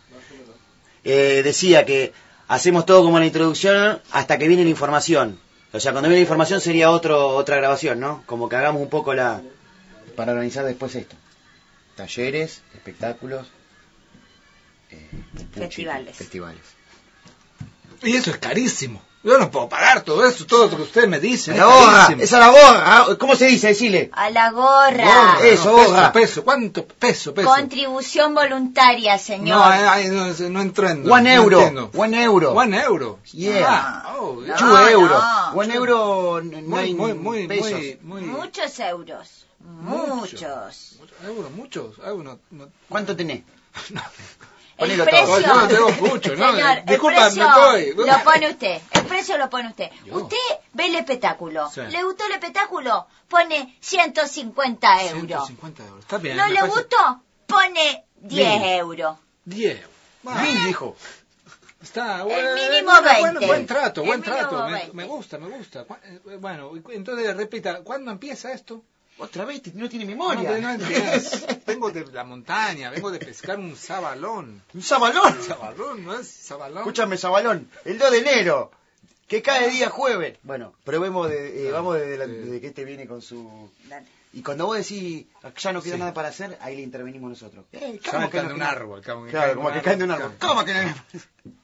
Eh, decía que hacemos todo como la introducción hasta que viene la información. O sea, cuando viene la información sería otro otra grabación, ¿no? Como que hagamos un poco la... para organizar después esto. Talleres, espectáculos... Eh, Festivales. festivales. Y eso es carísimo. Yo no puedo pagar todo eso, todo lo que ustedes me dicen. La es gorra, carísimo. esa es la gorra. ¿Cómo se dice? Decile. A la gorra. Gorra. Eso, No, peso, gorra. peso, ¿cuánto? Peso, peso. Contribución voluntaria, señor. No, ay, no, no entiendo. One no euro. entiendo. One euro. One euro. Yeah. Ah, oh, No, Two no. euro. One euro no muy, hay muy, muy, pesos. muy, muy. Muchos euros. Muchos. Muchos euros, muchos. Euros, no, no. ¿Cuánto tenés? No. El Ponelo precio, todo. Yo no tengo mucho, ¿no? señor, el Disculpa, precio me voy. lo pone usted. El precio lo pone usted. Yo. Usted ve el espectáculo. Sí. ¿Le gustó el espectáculo? Pone ciento cincuenta euros. ciento cincuenta euros. Está bien. ¿No me le parece- gustó? Pone diez Mil. euros. diez. Bueno, Mil, dijo. está El bueno. mínimo bueno, veinte. Buen trato, El buen mínimo trato. Me, veinte. me gusta, me gusta. Cu- eh, Bueno, entonces repita, ¿cuándo empieza esto? Otra vez, no tiene No, memoria. no entiendo. Vengo de la montaña, vengo de pescar un sabalón. Un sabalón. Sabalón, ¿no es sabalón? Escúchame, sabalón. El dos de enero. Que cae día jueves. Bueno, probemos de, eh, vamos desde, la- desde que este viene con su... Dale. Y cuando vos decís, ya no queda Sí. nada para hacer, ahí le intervenimos nosotros. Eh, Como que caen de un árbol. Como que Claro, caen como de que caen de un árbol. Claro. ¿Cómo que no?